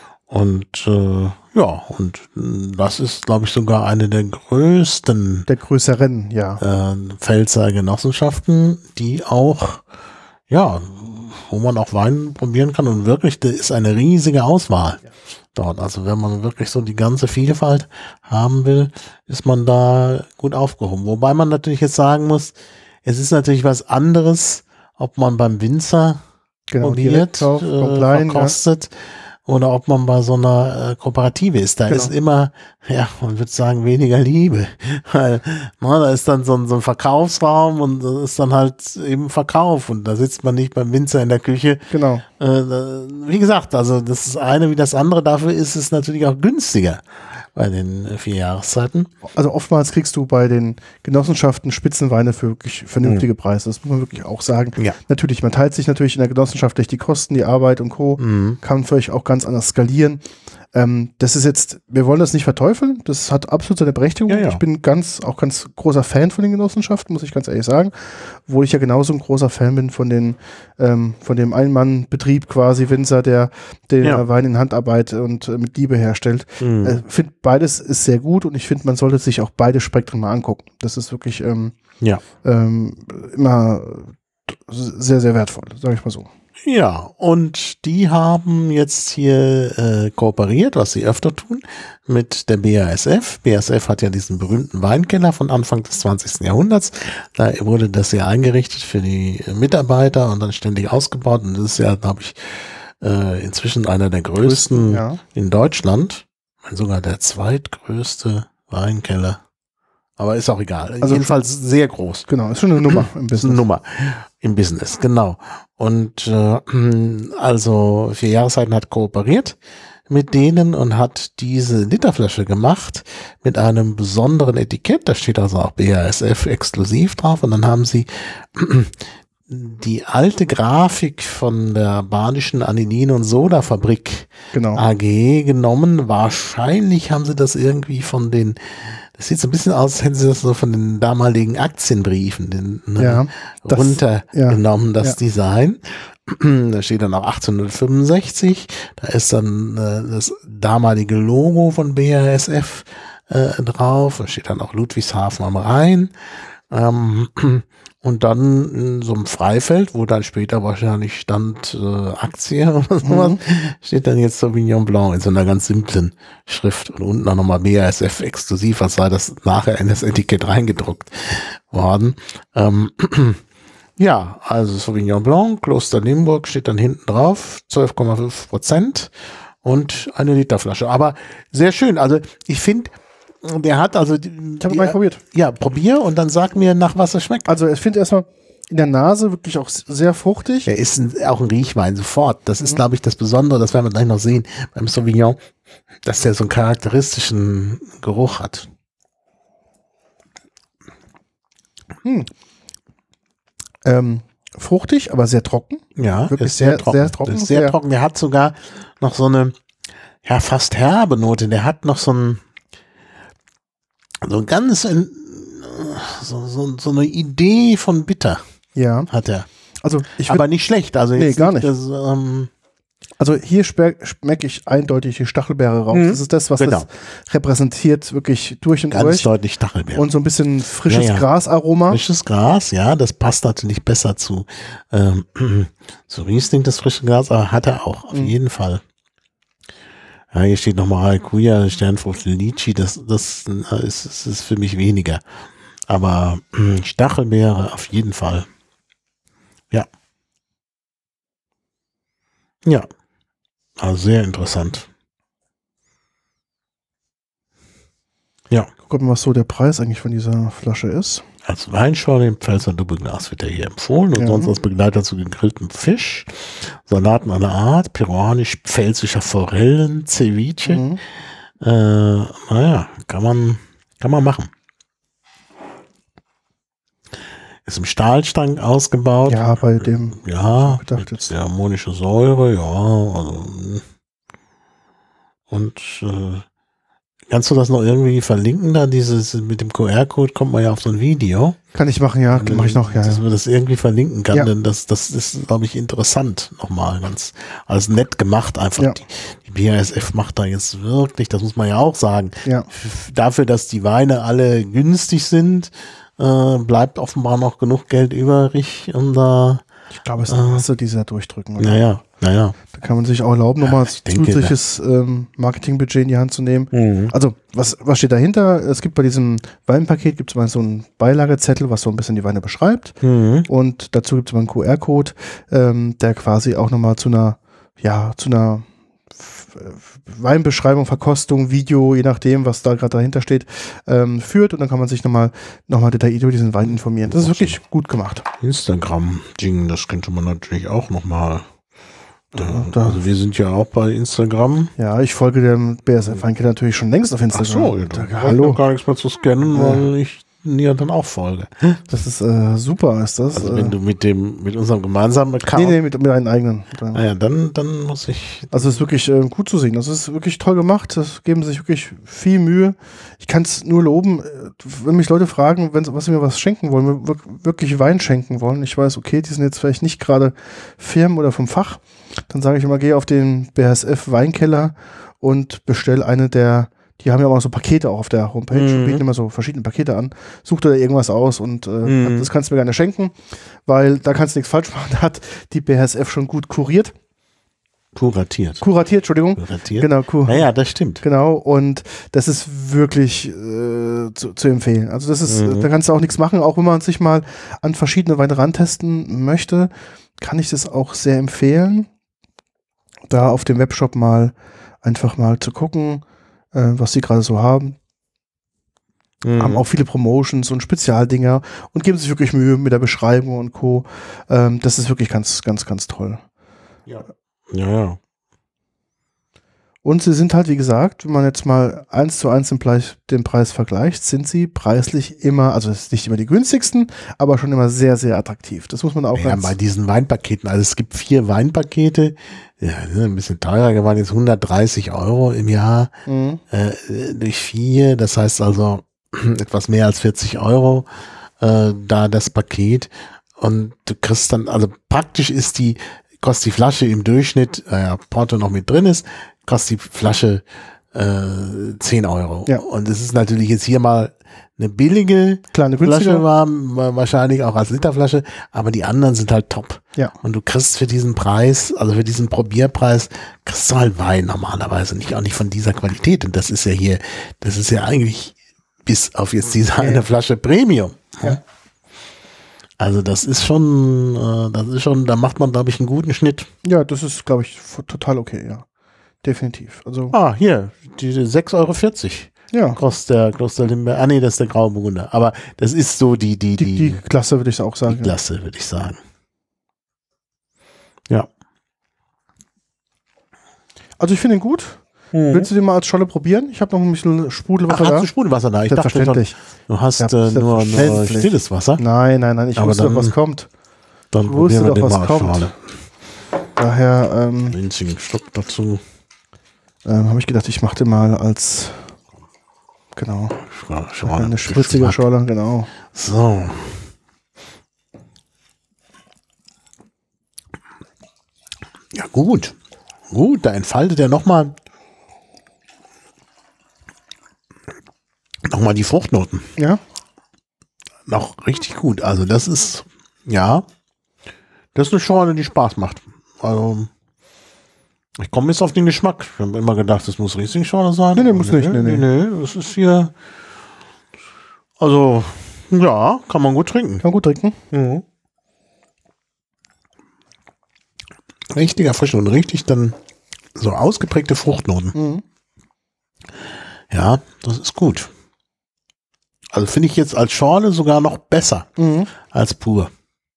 Und äh, ja, und das ist, glaube ich, sogar eine der größten Der größeren, ja. äh, Pfälzer Genossenschaften, die auch, ja, wo man auch Wein probieren kann und wirklich, da ist eine riesige Auswahl Ja. dort. Also wenn man wirklich so die ganze Vielfalt haben will, ist man da gut aufgehoben. Wobei man natürlich jetzt sagen muss, es ist natürlich was anderes, ob man beim Winzer Genau, probiert, Direktkauf, äh, Compline, verkostet, oder ob man bei so einer äh, Kooperative ist. Da Genau. ist immer, ja, man würde sagen, weniger Liebe. Weil, na, da ist dann so ein, so ein Verkaufsraum und das ist dann halt eben Verkauf und da sitzt man nicht beim Winzer in der Küche. Genau. Äh, da, wie gesagt, also das ist eine wie das andere, dafür ist es natürlich auch günstiger bei den äh, vier Jahreszeiten. Also oftmals kriegst du bei den Genossenschaften Spitzenweine für wirklich vernünftige mhm. Preise. Das muss man wirklich auch sagen. Ja. Natürlich, man teilt sich natürlich in der Genossenschaft durch die Kosten, die Arbeit und Co. Mhm. Kann vielleicht auch ganz anders skalieren. Ähm, das ist jetzt, wir wollen das nicht verteufeln. Das hat absolut seine Berechtigung. Ja, ja. Ich bin ganz, auch ganz großer Fan von den Genossenschaften, muss ich ganz ehrlich sagen. Obwohl ich ja genauso ein großer Fan bin von den, ähm, von dem Ein-Mann-Betrieb quasi, Winzer, der den Ja. Wein in Handarbeit und äh, mit Liebe herstellt. Mhm. Äh, finde beides ist sehr gut und ich finde, man sollte sich auch beide Spektren mal angucken. Das ist wirklich ähm, Ja. ähm, immer sehr, sehr wertvoll, sage ich mal so. Ja, und die haben jetzt hier äh, kooperiert, was sie öfter tun, mit der B A S F. B A S F hat ja diesen berühmten Weinkeller von Anfang des zwanzigsten Jahrhunderts. Da wurde das ja eingerichtet für die Mitarbeiter und dann ständig ausgebaut. Und das ist ja, glaube ich, äh, inzwischen einer der größten Ja. in Deutschland. Sogar der zweitgrößte Weinkeller. Aber ist auch egal. Also jedenfalls sehr groß. Genau, ist schon eine Nummer im Das ist eine Business. Nummer im Business, genau. Und äh, also vier Jahreszeiten hat kooperiert mit denen und hat diese Literflasche gemacht mit einem besonderen Etikett. Da steht also auch B A S F exklusiv drauf. Und dann haben sie die alte Grafik von der Badischen Anilin- und Soda-Fabrik Genau. A G genommen. Wahrscheinlich haben sie das irgendwie von den, das sieht so ein bisschen aus, als hätten sie das so von den damaligen Aktienbriefen den, ne, Ja, das- runtergenommen, das ja. Design. Da steht dann auch achtzehnhundertfünfundsechzig. Da ist dann äh, das damalige Logo von B A S F äh, drauf. Da steht dann auch Ludwigshafen am Rhein. Ähm, und dann in so einem Freifeld, wo dann später wahrscheinlich stand äh, Aktie oder sowas, Mhm. steht dann jetzt Sauvignon Blanc in so einer ganz simplen Schrift und unten auch nochmal B A S F exklusiv, als sei das nachher in das Etikett reingedruckt worden. Ähm, ja, also Sauvignon Blanc, Kloster Limburg steht dann hinten drauf, zwölf Komma fünf Prozent und eine Literflasche. Aber sehr schön, also ich finde, der hat also die, Ich habe mal probiert. ja, probier und dann sag mir, nach was er schmeckt. Also ich finde erstmal in der Nase wirklich auch sehr fruchtig. Er ist ein, auch ein Riechwein sofort. Das ist, glaube ich, das Besondere, das werden wir gleich noch sehen beim Sauvignon, dass der so einen charakteristischen Geruch hat. Hm. Ähm, fruchtig, aber sehr trocken. Ja, Wirklich ist sehr, sehr- trocken. sehr trocken, Ist sehr sehr- trocken. Der hat sogar noch so eine, ja, fast herbe Note. Der hat noch so ein, so ein ganz, in, so, so, so eine Idee von bitter Ja. hat er. Also ich würd, Aber nicht schlecht. Also Nee, jetzt gar nicht. Das, ähm, also hier schmecke ich eindeutig die Stachelbeere raus. Mhm. Das ist das, was Genau. das repräsentiert, wirklich durch und ganz durch. deutlich Stachelbeere. Und so ein bisschen frisches Ja, ja. Grasaroma. Frisches Gras, ja, das passt natürlich besser zu, ähm, zu Riesling, das frische Gras, aber hat er auch, auf Mhm. jeden Fall. Ja, hier steht nochmal Maracuja, Sternfrucht, Litchi, das, das äh, ist, ist, ist für mich weniger. Aber äh, Stachelbeere auf jeden Fall. Ja. Ja. Also sehr interessant. Ja. Gucken wir mal, was so der Preis eigentlich von dieser Flasche ist. Als Weinschorle im Pfälzer Doppelglas wird er hier empfohlen und Ja. sonst als Begleiter zu gegrilltem Fisch, Salaten aller Art, peruanisch-pfälzischer Forellen, Ceviche. Mhm. Äh, naja, kann man, kann man machen. Ist im Stahlstank ausgebaut. Ja, bei dem Ja, gedacht mit jetzt. der ammonische Säure, ja. Also, und äh, Kannst du das noch irgendwie verlinken da? Dieses mit dem Q R-Code kommt man ja auf so ein Video. Kann ich machen, ja, mache ich noch, ja. Dass ja. man das irgendwie verlinken kann, Ja. denn das, das ist, glaube ich, interessant nochmal. Ganz, also nett gemacht einfach. Ja. Die, die B A S F macht da jetzt wirklich, das muss man ja auch sagen, Ja. f- dafür, dass die Weine alle günstig sind, äh, bleibt offenbar noch genug Geld übrig, um da, Ich glaube, es ist eine Masse, die sie da durchdrücken. Oder? naja, naja. Da kann man sich auch erlauben, nochmal ich denke, zusätzliches ähm, Marketingbudget in die Hand zu nehmen. Mhm. Also, was, was steht dahinter? Es gibt bei diesem Weinpaket gibt es mal so einen Beilagezettel, was so ein bisschen die Weine beschreibt. Mhm. Und dazu gibt es mal einen Q R-Code, ähm, der quasi auch nochmal zu einer, ja, zu einer F- F- Weinbeschreibung, Verkostung, Video, je nachdem, was da gerade dahinter steht, ähm, führt. Und dann kann man sich nochmal noch mal detailliert über diesen Wein informieren. Das ist wirklich gut gemacht. Instagram-Ding, das könnte man natürlich auch nochmal. Ja, da- Also wir sind ja auch bei Instagram. Ja, ich folge dem B S F-Weinkeller natürlich schon längst auf Instagram. da da, hallo. hallo. Gar nichts mehr zu scannen, weil ich dir dann auch folge. Das ist äh, super, ist das. Also äh, wenn du mit dem, mit unserem gemeinsamen Account. nee, nee, mit, mit einem eigenen. Mit einem. Naja, dann, dann muss ich. Also es ist wirklich äh, gut zu sehen. Das ist wirklich toll gemacht. Das geben sich wirklich viel Mühe. Ich kann es nur loben, äh, wenn mich Leute fragen, wenn, was sie mir was schenken wollen, mir wirk- wirklich Wein schenken wollen. Ich weiß, okay, die sind jetzt vielleicht nicht gerade Firmen oder vom Fach. Dann sage ich immer, geh auf den B S F Weinkeller und bestell eine der, die haben ja auch so Pakete auch auf der Homepage, Mhm. bieten immer so verschiedene Pakete an. Such dir da irgendwas aus und äh, Mhm. das kannst du mir gerne schenken, weil da kannst du nichts falsch machen. Da hat die B S F schon gut kuriert. Kuratiert. Kuratiert, Entschuldigung. Kuratiert. Genau, kur Naja, das stimmt. genau. Und das ist wirklich äh, zu, zu empfehlen. Also das ist, Mhm. da kannst du auch nichts machen. Auch wenn man sich mal an verschiedene Weine rantesten möchte, kann ich das auch sehr empfehlen, da auf dem Webshop mal einfach mal zu gucken, äh, was sie gerade so haben. Mhm. Haben auch viele Promotions und Spezialdinger und geben sich wirklich Mühe mit der Beschreibung und Co. Ähm, das ist wirklich ganz, ganz, ganz toll. Ja. Ja, ja. Und sie sind halt, wie gesagt, wenn man jetzt mal eins zu eins den Preis, den Preis vergleicht, sind sie preislich immer, also es ist nicht immer die günstigsten, aber schon immer sehr, sehr attraktiv. Das muss man auch Ja, ganz, bei diesen Weinpaketen, also es gibt vier Weinpakete, ja, die sind ein bisschen teurer geworden, jetzt hundertdreißig Euro im Jahr Mhm. äh, durch vier, das heißt also etwas mehr als vierzig Euro äh, da das Paket und du kriegst dann, also praktisch ist die, kostet die Flasche im Durchschnitt, äh, ja, Porto noch mit drin ist, kostet die Flasche äh, zehn Euro. Ja. Und es ist natürlich jetzt hier mal eine billige kleine Flasche, günstiger. war wa- wahrscheinlich auch als Literflasche, aber die anderen sind halt top. Ja. Und du kriegst für diesen Preis, also für diesen Probierpreis, kriegst du halt Wein normalerweise nicht, auch nicht von dieser Qualität. Und das ist ja hier, das ist ja eigentlich bis auf jetzt diese eine Flasche Premium. Ja. Also das ist schon, äh, das ist schon, da macht man, glaube ich, einen guten Schnitt. Ja, das ist, glaube ich, f- total okay, ja. Definitiv. Also, Ah, hier, diese sechs Euro vierzig ja, kostet der Kloster Limberg. Ah nee, das ist der Graue Burgunder. Aber das ist so die, die, die, die, die Klasse würde ich auch die sagen. Klasse, würde ich sagen. Ja. Also ich finde ihn gut. Willst du den mal als Scholle probieren? Ich habe noch ein bisschen Ach, Sprudelwasser hast da. du Sprudelwasser da? Ich dachte schon, Selbstverständlich. du hast Ja, äh, nur, nur selbstverständlich. stilles Wasser. Nein, nein, nein, ich Aber wusste dann- doch, was kommt. Dann Ich wusste probieren wir doch, den was mal als kommt. Schale. Daher ähm, Winzigen Stock dazu. ähm, habe ich gedacht, ich mache den mal als, genau, Schale, Schale. eine spritzige Geschmack. Schorle, genau. So. Ja, gut. Gut, da entfaltet er nochmal noch mal die Fruchtnoten. Ja, Noch richtig gut. Also das ist, ja, das ist eine Schorle, die Spaß macht. Also ich komme jetzt auf den Geschmack. Ich habe immer gedacht, das muss Riesling-Schorle sein. Nee, nee, muss nicht, nee, nee, nee. nee. Das ist hier, also ja, kann man gut trinken. kann gut trinken. Mhm. Richtig erfrischend und richtig dann so ausgeprägte Fruchtnoten. Mhm. Ja, das ist gut. Also finde ich jetzt als Schorle sogar noch besser Mhm. als pur.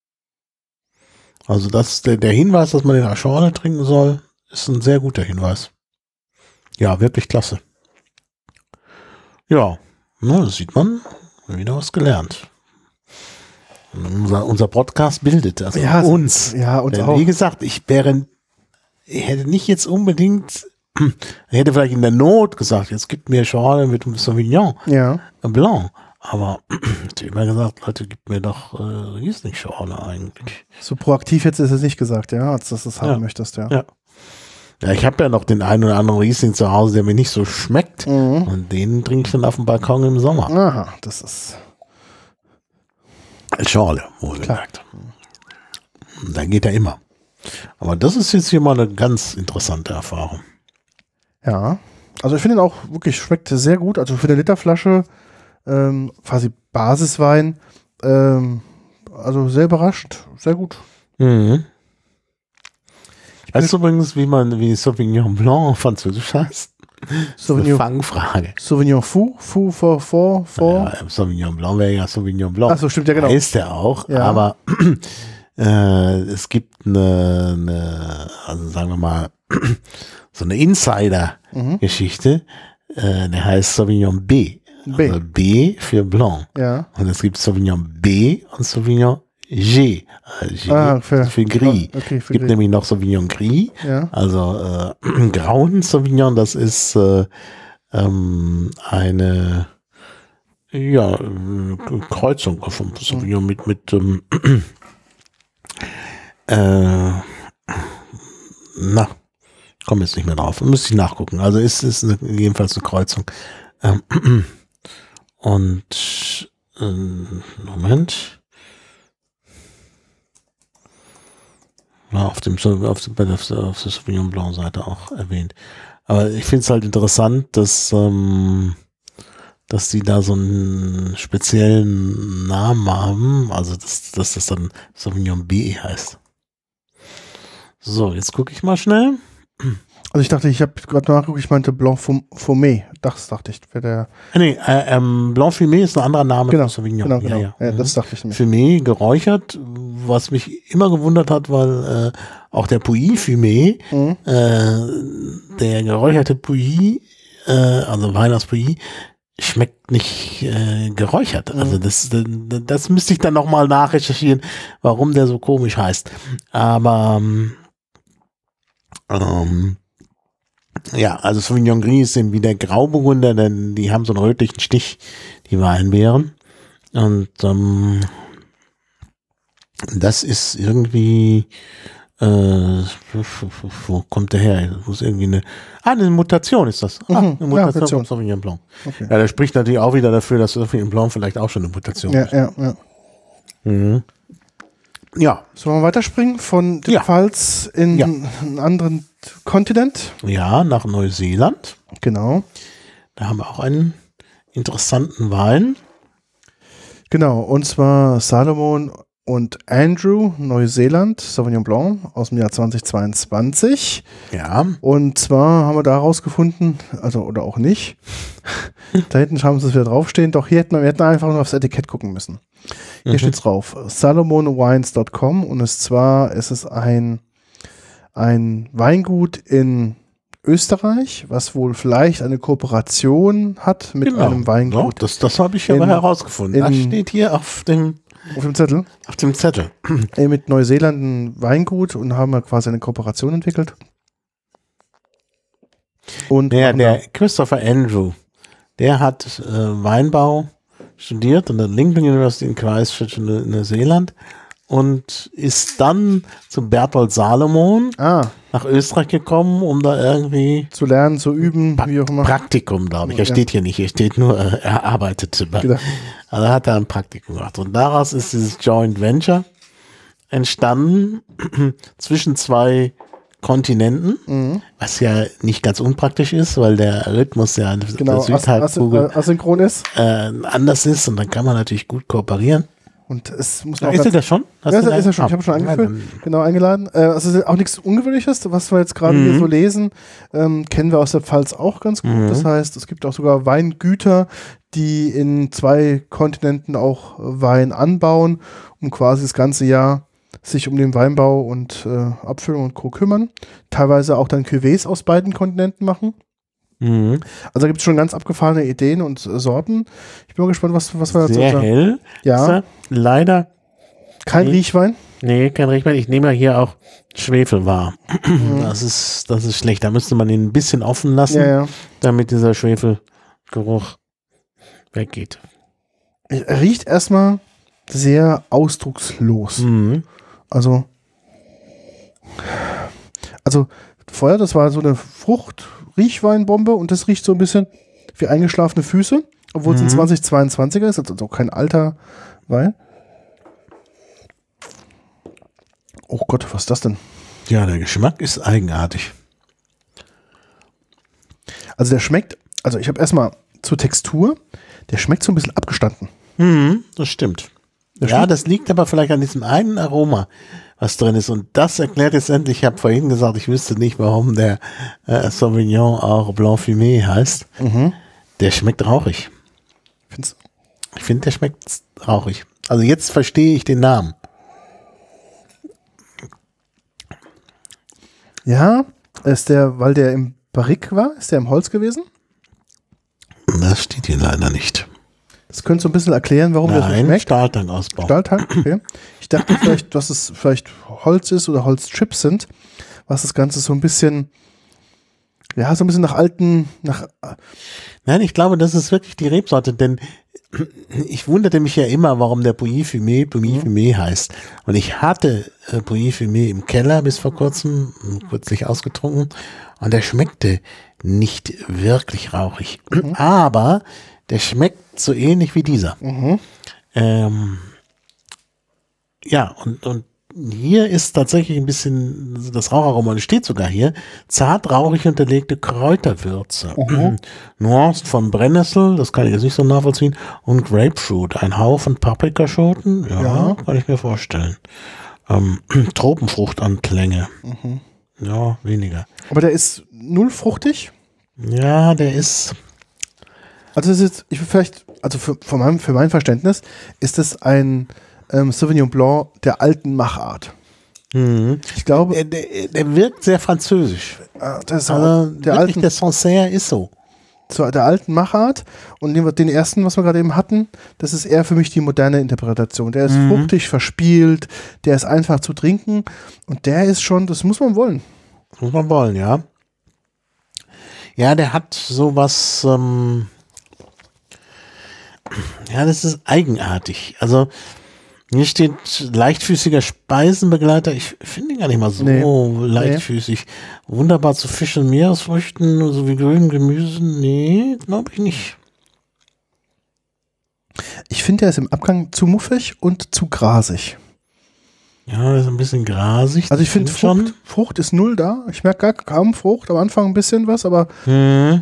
Also das, der, der Hinweis, dass man den als Schorle trinken soll, ist ein sehr guter Hinweis. Ja, wirklich klasse. Ja, na, das sieht man, wieder was gelernt. Und unser, unser Podcast bildet, also Ja, uns. Ja, uns Denn auch. wie gesagt, ich wäre, ich hätte nicht jetzt unbedingt er hätte vielleicht in der Not gesagt, jetzt gibt mir Schorle mit einem Sauvignon Ja. Blanc. Aber ich habe immer gesagt, Leute, gibt mir doch äh, Riesling-Schorle eigentlich. So proaktiv jetzt ist es nicht gesagt, ja, als dass du es haben Ja. möchtest, ja. Ja. Ja, ich habe ja noch den einen oder anderen Riesling zu Hause, der mir nicht so schmeckt. Mhm. Und den trinke ich dann auf dem Balkon im Sommer. Aha, das ist Schorle, wohlgemerkt. Dann geht er immer. Aber das ist jetzt hier mal eine ganz interessante Erfahrung. ja. Also ich finde ihn auch wirklich, schmeckt sehr gut. Also für eine Literflasche ähm, quasi Basiswein. Ähm, also sehr überrascht, sehr gut. Mhm. Weißt du übrigens, wie man, wie Sauvignon Blanc auf Französisch heißt? Sauvignon, Eine Fangfrage. Sauvignon Fou, Fou for, for, for. Ja, Sauvignon Blanc wäre ja Sauvignon Blanc. Achso, stimmt, ja genau. Heißt er auch, Ja. aber äh, es gibt eine, eine, also sagen wir mal, so eine Insider-Geschichte, Mhm. äh, der heißt Sauvignon B. B. Also B für Blanc. Ja. Und es gibt Sauvignon B und Sauvignon G. Äh, G Ah, für, für Gris. Okay, Es für gibt Gris. nämlich noch Sauvignon Gris, Ja. also äh, grauen Sauvignon, das ist äh, ähm, eine ja, äh, Kreuzung von Sauvignon mit, mit ähm, äh, na, komme jetzt nicht mehr drauf. Müsste ich nachgucken. Also ist es eine, jedenfalls eine Kreuzung. Ähm, und ähm, Moment. Ja, auf dem auf, dem, auf, der, auf der Sauvignon Blanc Seite auch erwähnt. Aber ich finde es halt interessant, dass ähm, dass die da so einen speziellen Namen haben, also dass, dass das dann Sauvignon B heißt. So, jetzt gucke ich mal schnell. Also ich dachte, ich habe gerade nachgeguckt, ich meinte Blanc Fumé. Das dachte ich, wäre der. Nee, äh, ähm, Blanc Fumé ist ein anderer Name Genau, für Sauvignon. genau, genau. Ja, ja. Ja, Mhm. das dachte ich nämlich. Fumé geräuchert, was mich immer gewundert hat, weil äh, auch der Pouilly Fumé, Mhm. äh, der geräucherte Pouilly, äh, also Wein aus Pouilly, schmeckt nicht äh, geräuchert. Mhm. Also das, das, das müsste ich dann nochmal nachrecherchieren, warum der so komisch heißt. Aber ähm, ja, also Sauvignon Gris sind wie der Grauburgunder, denn die haben so einen rötlichen Stich, die Weinbeeren. Und ähm, das ist irgendwie, äh, wo kommt der her? Das muss irgendwie eine, ah, eine Mutation ist das. Ah, Mhm, eine Mutation Mutation. von Sauvignon Blanc. Okay. Ja, das spricht natürlich auch wieder dafür, dass Sauvignon Blanc vielleicht auch schon eine Mutation Ja, ist. ja, ja. Mhm. Ja, Sollen wir weiterspringen von der Ja. Pfalz in Ja. einen anderen Kontinent? ja, nach Neuseeland. Genau. Da haben wir auch einen interessanten Wein. Genau, und zwar Salomon und Andrew, Neuseeland, Sauvignon Blanc aus dem Jahr zweitausendzweiundzwanzig. Ja, Und zwar haben wir da herausgefunden, also oder auch nicht, da hinten haben sie es wieder draufstehen, doch hier hätten wir, wir hätten einfach nur aufs Etikett gucken müssen. Hier Mhm. steht drauf, salomon wines dot com, und es zwar ist es ein, ein Weingut in Österreich, was wohl vielleicht eine Kooperation hat mit genau. einem Ja, Weingut das, das habe ich aber In- herausgefunden. Das in- steht hier auf dem, auf dem Zettel. auf dem Zettel. Äh, mit Neuseeland ein Weingut und haben wir quasi eine Kooperation entwickelt. Und Ja, machen der Christopher Andrew, der hat äh, Weinbau studiert an der Lincoln University in Christchurch in Neu- Neuseeland und ist dann zu Berthold Salomon da, ah, nach Österreich gekommen, um da irgendwie zu lernen, zu üben, wie auch immer. Praktikum, glaube ich. Er Ja. steht hier nicht, hier steht nur, äh, er arbeitete bei. Genau. Also hat er ein Praktikum gemacht. Und daraus ist dieses Joint Venture entstanden zwischen zwei Kontinenten, Mhm. was ja nicht ganz unpraktisch ist, weil der Rhythmus ja an Genau, der as as Südhalbkugel asynchron ist. äh, anders ist und dann kann man natürlich gut kooperieren. Und es muss Ja, noch ist er ganz- das schon? Hast Ja, du ist, da- ist er schon. Ah, Ich habe schon ja, angeführt, dann- genau eingeladen. Äh, also es ist auch nichts Ungewöhnliches, was wir jetzt gerade Mhm. hier so lesen, ähm, kennen wir aus der Pfalz auch ganz gut. Mhm. Das heißt, es gibt auch sogar Weingüter, die in zwei Kontinenten auch Wein anbauen, um quasi das ganze Jahr sich um den Weinbau und äh, Abfüllung und Co. kümmern. Teilweise auch dann Cuvées aus beiden Kontinenten machen. Mhm. Also da gibt es schon ganz abgefahrene Ideen und äh, Sorten. Ich bin mal gespannt, was, was wir dazu Sehr sagen. hell. Ist Ja, er. Leider kein Mhm. Riechwein. Nee, kein Riechwein. Ich nehme ja hier auch Schwefel wahr. Mhm. Das ist, das ist schlecht. Da müsste man ihn ein bisschen offen lassen, Ja, ja. damit dieser Schwefelgeruch weggeht. Er riecht erstmal sehr ausdruckslos. Mhm. Also, also vorher, das war so eine Frucht-Riechweinbombe und das riecht so ein bisschen wie eingeschlafene Füße, obwohl es Mhm. ein zwanzig zweiundzwanziger ist, also kein alter Wein. Oh Gott, was ist das denn? Ja, der Geschmack ist eigenartig. Also der schmeckt, also ich habe erstmal zur Textur, der schmeckt so ein bisschen abgestanden. Mhm, das stimmt. Der ja, stimmt. das liegt aber vielleicht an diesem einen Aroma, was drin ist. Und das erklärt jetzt endlich, ich habe vorhin gesagt, ich wüsste nicht, warum der äh, Sauvignon auch Blanc Fumé heißt. Mhm. Der schmeckt rauchig. Find's, Ich finde, der schmeckt rauchig. Also jetzt verstehe ich den Namen. ja, ist der, weil der im Barrique war, ist der im Holz gewesen? Das steht hier leider nicht. Das könnte so ein bisschen erklären, warum der so Nein, schmeckt. Stahltankausbau. Stahltank, okay. Ich dachte vielleicht, dass es vielleicht Holz ist oder Holzchips sind, was das Ganze so ein bisschen, ja, so ein bisschen nach alten, nach, Nein, ich glaube, das ist wirklich die Rebsorte, denn ich wunderte mich ja immer, warum der Pouilly Fumé Pouilly Fumé heißt. Und ich hatte äh, Pouilly Fumé im Keller bis vor kurzem, kürzlich ausgetrunken, und der schmeckte nicht wirklich rauchig. Mhm. Aber der schmeckt so ähnlich wie dieser. Mhm. Ähm, ja, und, und hier ist tatsächlich ein bisschen das Raucharoma, und es steht sogar hier, zart rauchig unterlegte Kräuterwürze. Mhm. Nuancen von Brennnessel, das kann ich jetzt nicht so nachvollziehen, und Grapefruit, ein Haufen Paprikaschoten, ja, Ja. kann ich mir vorstellen. Ähm, Tropenfruchtanklänge, Mhm. ja, weniger. Aber der ist null fruchtig. Ja, der ist, Also das ist jetzt, ich will vielleicht, also für, für, mein, für mein Verständnis ist es ein ähm, Sauvignon Blanc der alten Machart. mhm. Ich glaube, der, der, der wirkt sehr französisch. äh, das ist Also der wirklich, alten, der Sancerre ist so. zu der alten Machart und den, den ersten, was wir gerade eben hatten, das ist eher für mich die moderne Interpretation. Der ist Mhm. fruchtig, verspielt, der ist einfach zu trinken und der ist schon, das muss man wollen. Das muss man wollen, ja. Ja, der hat sowas, ähm, ja, das ist eigenartig. Also, hier steht leichtfüßiger Speisenbegleiter. Ich finde ihn gar nicht mal so Nee. leichtfüßig. Wunderbar zu Fisch und Meeresfrüchten, sowie grünem Gemüse. Nee, glaube ich nicht. Ich finde, der ist im Abgang zu muffig und zu grasig. Ja, das ist ein bisschen grasig. Also ich finde, das Frucht, Frucht ist null da. Ich merke gar kaum Frucht, am Anfang ein bisschen was, aber Hm.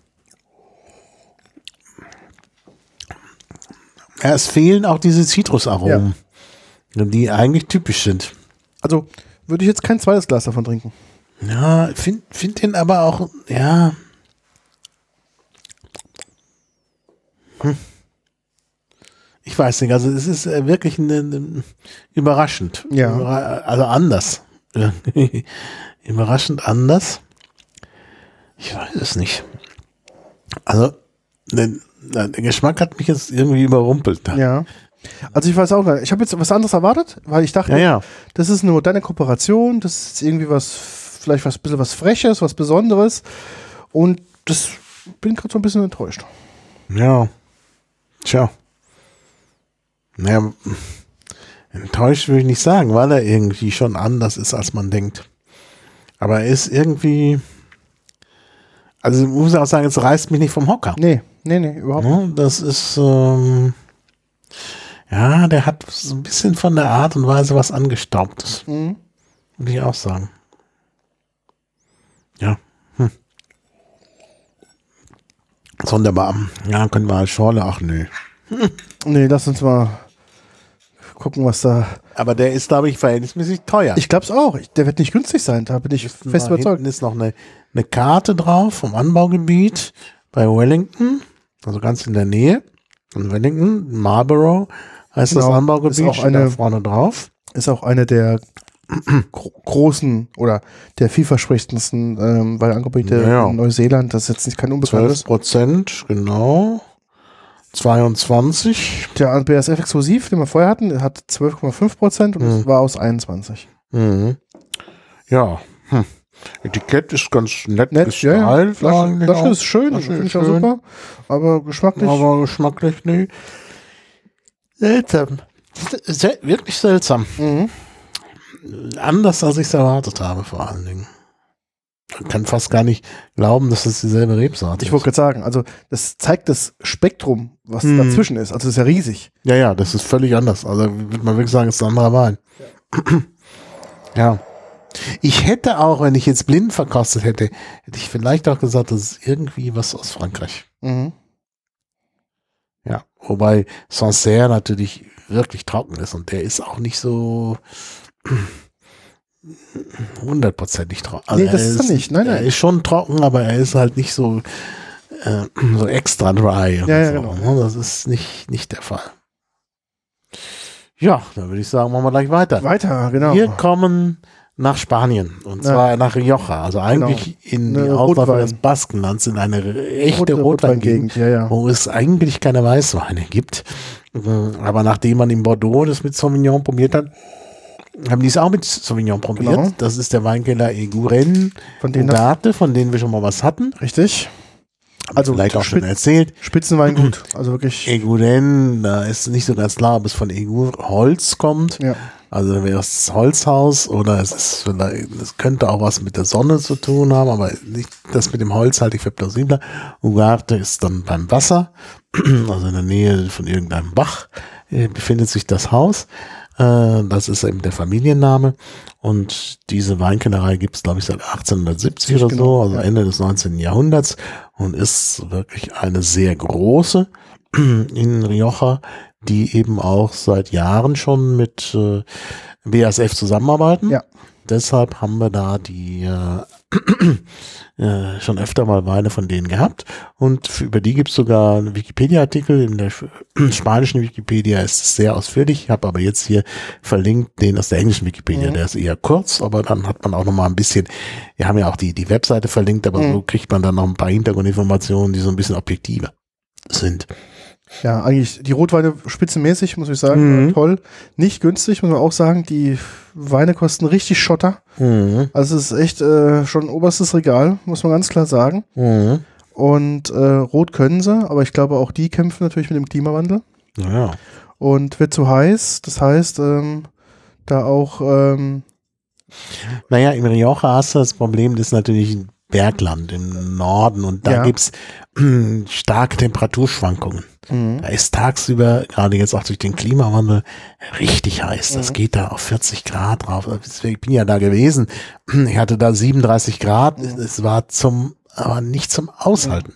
Ja, es fehlen auch diese Zitrusaromen, die eigentlich typisch sind. also würde ich jetzt kein zweites Glas davon trinken. Ja, find, find den aber auch, ja. Hm. Ich weiß nicht, also es ist äh, wirklich eine, eine, überraschend. Ja. Überra- Also anders. Überraschend anders. Ich weiß es nicht. Also, der, der Geschmack hat mich jetzt irgendwie überrumpelt. Ja. Also ich weiß auch nicht. Ich habe jetzt was anderes erwartet, weil ich dachte, Ja, ja. das ist eine moderne Kooperation, das ist irgendwie was, vielleicht was bisschen was Freches, was Besonderes. Und das bin gerade so ein bisschen enttäuscht. Ja. Tja. Naja, enttäuscht würde ich nicht sagen, weil er irgendwie schon anders ist, als man denkt. Aber er ist irgendwie, also ich muss auch sagen, es reißt mich nicht vom Hocker. Nee, nee, nee, überhaupt nicht. Ja, das ist, ähm, ja, der hat so ein bisschen von der Art und Weise was Angestaubtes. Mhm. Würde ich auch sagen. Ja. Hm. Sonderbar. Ja, können wir als Schorle, ach nö. Nee, lass uns mal gucken, was da. Aber der ist, glaube ich, verhältnismäßig teuer. Ich glaube es auch. Ich, der wird nicht günstig sein, da bin ich fest Da überzeugt. hinten ist noch eine, eine Karte drauf vom Anbaugebiet bei Wellington, also ganz in der Nähe von Wellington, Marlborough heißt Genau, das Anbaugebiet, ist auch steht eine- da vorne drauf. Ist auch eine der gro großen oder der vielversprechendsten ähm, Weinangebiete Ja, ja. in Neuseeland. Das ist jetzt nicht kein zwölf unbekanntes. Prozent, genau. zweiundzwanzig. Der B A S F exklusiv, den wir vorher hatten, hat zwölf Komma fünf Prozent und es Mhm. war aus einundzwanzig. Mhm. Ja, hm. Etikett ist ganz nett, Nett, ja, ja. gestaltet Flasche, eigentlich Flasche auch. ist schön, Flasche finde ist ich auch schön. super, aber geschmacklich. Aber geschmacklich, nee. Seltsam. Sel wirklich seltsam. Mhm. Anders, als ich es erwartet habe, vor allen Dingen. Man kann fast gar nicht glauben, dass es dieselbe Rebsorte Ich wollte gerade sagen, also das zeigt das Spektrum, was Mhm. dazwischen ist. Also das ist ja riesig. Ja, ja, das ist völlig anders. Also würde man wirklich sagen, es ist ein anderer Wein. Ja. Ich hätte auch, wenn ich jetzt blind verkostet hätte, hätte ich vielleicht auch gesagt, das ist irgendwie was aus Frankreich. Mhm. Ja, wobei Sancerre natürlich wirklich trocken ist und der ist auch nicht so hundertprozentig trocken. Also Nee, das er ist er nicht. Nein, nein. Er ist schon trocken, aber er ist halt nicht so, äh, so extra dry. Ja, ja, so. genau. Das ist nicht, nicht der Fall. Ja, dann würde ich sagen, machen wir gleich weiter. Weiter, genau. Wir kommen nach Spanien und Ja. zwar nach Rioja, also eigentlich in die Eine Ausläufer Rotwein. des Baskenlands, in eine echte Rote- Rotweingegend, ja, ja. wo es eigentlich keine Weißweine gibt. Aber nachdem man in Bordeaux das mit Sauvignon probiert hat, haben die es auch mit Sauvignon probiert. Genau. Das ist der Weinkeller Eguren Von denen Ugarte, von denen wir schon mal was hatten. Richtig. Also Also vielleicht auch schon Spitz- erzählt. Spitzenwein gut. Also wirklich. Eguren, da ist nicht so ganz klar, ob es von Egur Holz kommt. Ja. Also wäre es das Holzhaus oder es ist vielleicht, es könnte auch was mit der Sonne zu tun haben, aber nicht, das mit dem Holz halte ich für plausibler. Ugarte ist dann beim Wasser, also in der Nähe von irgendeinem Bach äh, befindet sich das Haus. Äh, das ist eben der Familienname und diese Weinkellerei gibt es, glaube ich, seit achtzehnhundertsiebzig oder Genau, so, also ja. Ende des neunzehnten Jahrhunderts und ist wirklich eine sehr große in Rioja, die eben auch seit Jahren schon mit äh, B A S F zusammenarbeiten. Ja. Deshalb haben wir da die äh, äh, schon öfter mal Weine von denen gehabt. Und für, über die gibt es sogar einen Wikipedia-Artikel. In der spanischen Wikipedia ist es sehr ausführlich. Ich habe aber jetzt hier verlinkt den aus der englischen Wikipedia. Mhm. Der ist eher kurz, aber dann hat man auch noch mal ein bisschen, wir haben ja auch die, die Webseite verlinkt, aber Mhm. so kriegt man dann noch ein paar Hintergrundinformationen, die so ein bisschen objektiver sind. Ja, eigentlich die Rotweine spitzenmäßig, muss ich sagen. Mhm. Toll. Nicht günstig, muss man auch sagen. Die Weine kosten richtig Schotter. Mhm. Also es ist echt äh, schon oberstes Regal, muss man ganz klar sagen. Mhm. Und äh, rot können sie, aber ich glaube auch die kämpfen natürlich mit dem Klimawandel. Ja. Und wird zu heiß. Das heißt, ähm, da auch ähm, Naja, im Rioja hast du das Problem, das ist natürlich ein Bergland im Norden und da Ja. gibt's starke Temperaturschwankungen. mh. Da ist tagsüber, gerade jetzt auch durch den Klimawandel, richtig heiß. Das Mhm. geht da auf vierzig Grad drauf. Ich bin ja da gewesen. Ich hatte da siebenunddreißig Grad. Mhm. Es war zum, aber nicht zum Aushalten.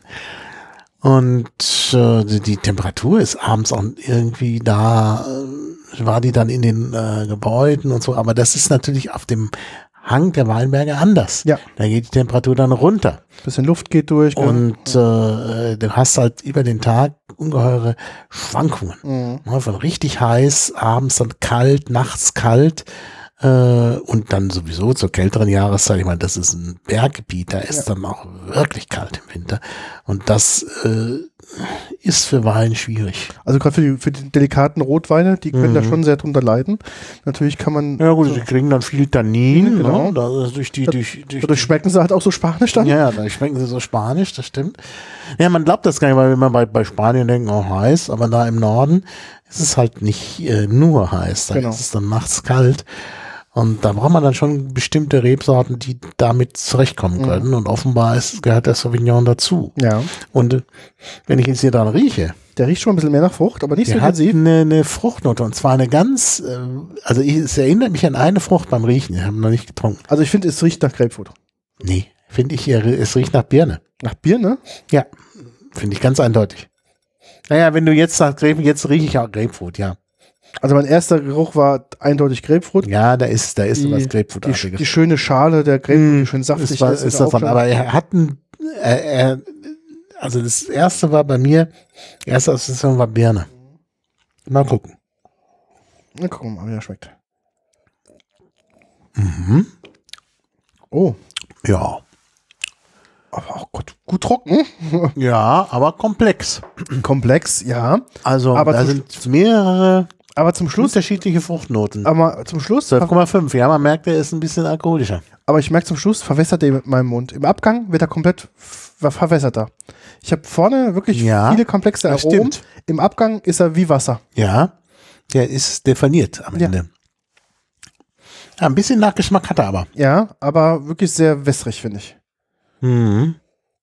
Und äh, die, die Temperatur ist abends auch irgendwie da, äh, war die dann in den äh, Gebäuden und so. Aber das ist natürlich auf dem Hang der Weinberge anders. Ja. Da geht die Temperatur dann runter. Bisschen Luft geht durch. gell? Und äh, du hast halt über den Tag ungeheure Schwankungen. Mhm. Ja, von richtig heiß, abends dann kalt, nachts kalt äh, und dann sowieso zur kälteren Jahreszeit. Ich meine, das ist ein Berggebiet, da ist Ja. dann auch wirklich kalt im Winter. Und das äh, ist für Wein schwierig. Also gerade für die, für die delikaten Rotweine, die können da Mhm. schon sehr drunter leiden. Natürlich kann man, Ja gut, sie kriegen dann viel Tannin, Genau. ne? Da, durch die, durch, durch dadurch schmecken sie halt auch so spanisch dann. Ja, ja, da schmecken sie so spanisch, das stimmt. Ja, man glaubt das gar nicht, weil wenn man bei, bei Spanien denkt, oh heiß, aber da im Norden ist es halt nicht äh, nur heiß, da Genau. ist es dann nachts kalt. Und da braucht man dann schon bestimmte Rebsorten, die damit zurechtkommen Mhm. können. Und offenbar ist, gehört der Sauvignon dazu. Ja. Und äh, wenn ich jetzt hier dran rieche, Der riecht schon ein bisschen mehr nach Frucht, aber nicht so der hat intensiv. eine, eine Fruchtnote. Und zwar eine ganz, äh, also ich, es erinnert mich an eine Frucht beim Riechen. Ich habe noch nicht getrunken. Also ich finde, es riecht nach Grapefruit. Nee, finde ich, hier, es riecht nach Birne. Nach Bier, ne? Ja, finde ich ganz eindeutig. Naja, wenn du jetzt sagst Grapefruit, jetzt rieche ich auch Grapefruit, ja. Also mein erster Geruch war eindeutig Grapefruit. Ja, da ist, da ist Die- sowas Die, Grapefruitartiges. die schöne Schale der Grapefruit, Mm, die schön saftig ist, was, ist. ist auch davon. schon- Aber er hat ein, er, er, also das erste war bei mir, erste Assoziation war Birne. Mal gucken. Na, gucken wir mal, wie er schmeckt. Mhm. Oh, Ja. aber auch gut, gut trocken. Ja, aber komplex. Komplex, ja. Also Aber da zum sind mehrere Aber zum Schluss, unterschiedliche Fruchtnoten. aber zum Schluss, zwölf Komma fünf, ja, man merkt, er ist ein bisschen alkoholischer. aber ich merke zum Schluss, verwässert er mit meinem Mund. Im Abgang wird er komplett ver verwässerter. Ich habe vorne wirklich Ja, viele komplexe das Aromen. stimmt. Im Abgang ist er wie Wasser. Ja, der ist, der verliert am Ja. Ende. Ja, ein bisschen Nachgeschmack hat er aber. Ja, aber wirklich sehr wässrig, finde ich. Mhm.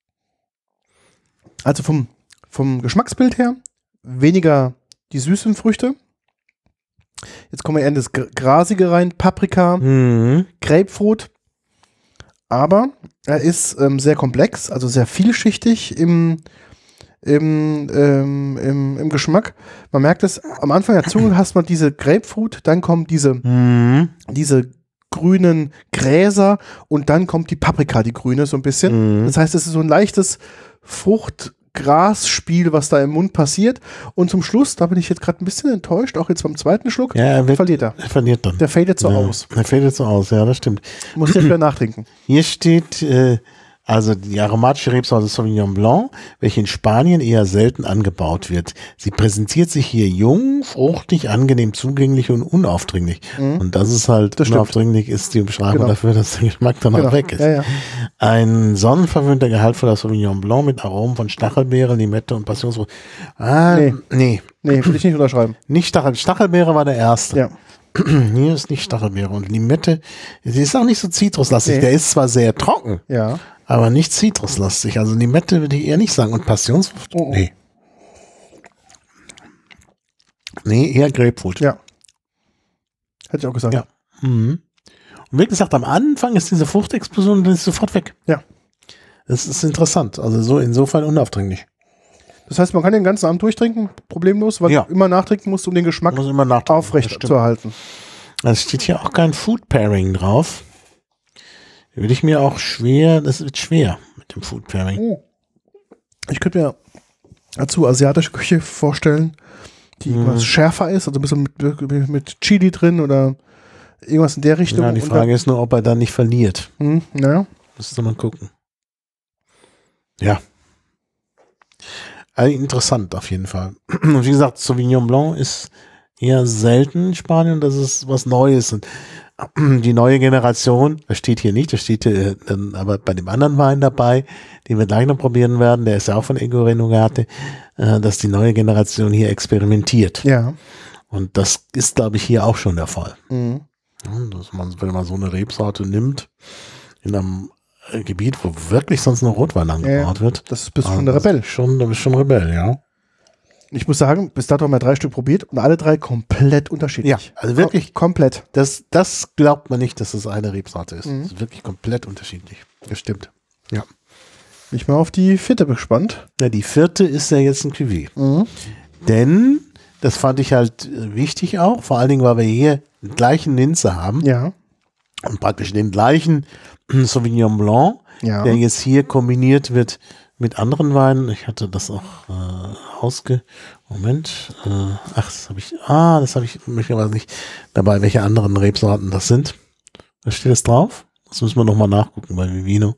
Also vom, vom Geschmacksbild her weniger die süßen Früchte. Jetzt kommen wir eher in das Gr- Grasige rein. Paprika, Mhm. Grapefruit. Aber er ist ähm, sehr komplex, also sehr vielschichtig im, im, ähm, im, im Geschmack. Man merkt es, am Anfang der Zunge hast man diese Grapefruit, dann kommen diese, Mhm. diese grünen Gräser und dann kommt die Paprika, die grüne, so ein bisschen. Mhm. Das heißt, es ist so ein leichtes Frucht-Gras-Spiel, was da im Mund passiert. Und zum Schluss, da bin ich jetzt gerade ein bisschen enttäuscht, auch jetzt beim zweiten Schluck, Ja, er wird, verliert er. er verliert dann. Der fadet so ja. aus. Er fadet so aus, ja, das stimmt. Muss ich jetzt wieder nachtrinken. Hier steht, äh, also die aromatische Rebsorte Sauvignon Blanc, welche in Spanien eher selten angebaut wird. Sie präsentiert sich hier jung, fruchtig, angenehm zugänglich und unaufdringlich. Und das ist halt, Das stimmt. unaufdringlich ist die Beschreibung Genau. dafür, dass der Geschmack danach Genau. weg ist. Ja, ja. Ein sonnenverwöhnter, gehaltvoller Sauvignon Blanc mit Aromen von Stachelbeere, Limette und Passionsfrucht. Ah, Nee. nee. Nee, will ich nicht unterschreiben. Nicht Stachel, Stachelbeere war der erste. Ja. Hier ist nicht Stachelbeere und Limette. Sie ist auch nicht so zitruslastig. Nee. Der ist zwar sehr trocken, Ja. aber nicht zitruslastig. Also Limette würde ich eher nicht sagen. Und Passionsfrucht? Oh, oh. Nee. Nee, eher Grapefruit. Ja. Hätte ich auch gesagt. Ja. Mhm. Und wie gesagt, am Anfang ist diese Fruchtexplosion und dann ist sie sofort weg. Ja. Das ist interessant. Also so insofern unaufdringlich. Das heißt, man kann den ganzen Abend durchtrinken, problemlos, weil Ja. du immer nachtrinken musst, um den Geschmack Muss immer nachtrinken. aufrecht Das stimmt. zu erhalten. Es steht hier auch kein Food Pairing drauf. Würde ich mir auch schwer, das wird schwer mit dem Food Pairing. Oh. Ich könnte mir dazu asiatische Küche vorstellen, die Mhm. etwas schärfer ist, also ein bisschen mit, mit Chili drin oder irgendwas in der Richtung. Ja, die Und Frage ist nur, ob er dann nicht verliert. dann, hm, naja. Müsste man gucken. Ja. Also interessant auf jeden Fall. Und wie gesagt, Sauvignon Blanc ist eher selten in Spanien. Das ist was Neues. Und die neue Generation, das steht hier nicht, das steht äh, dann aber bei dem anderen Wein dabei, den wir gleich noch probieren werden, der ist ja auch von Ego Renegade, äh, dass die neue Generation hier experimentiert. Ja. Und das ist, glaube ich, hier auch schon der Fall. Mhm. Ja, dass man, wenn man so eine Rebsorte nimmt, in einem äh, Gebiet, wo wirklich sonst nur Rotwein angebaut Ja, wird. Das bist also schon der das Rebell. ist Schon, das ist schon Rebell, ja. Ich muss sagen, bis dato haben wir drei Stück probiert und alle drei komplett unterschiedlich. Ja, also wirklich- Kom komplett. Das, das glaubt man nicht, dass es eine Rebsorte ist. Mhm. Das ist wirklich komplett unterschiedlich. Das stimmt. Ja. Bin ich mal auf die vierte gespannt. Ja, die vierte ist ja jetzt ein Cuvée. Mhm. Denn, das fand ich halt äh, wichtig auch, vor allen Dingen, weil wir hier den gleichen Linze haben Ja. und praktisch den gleichen Sauvignon Blanc, Ja. der jetzt hier kombiniert wird mit anderen Weinen. Ich hatte das auch äh, ausge... Moment. Äh, ach, das habe ich... Ah, das habe ich möglicherweise nicht dabei, welche anderen Rebsorten das sind. Da steht es drauf. Das müssen wir nochmal nachgucken bei Vivino.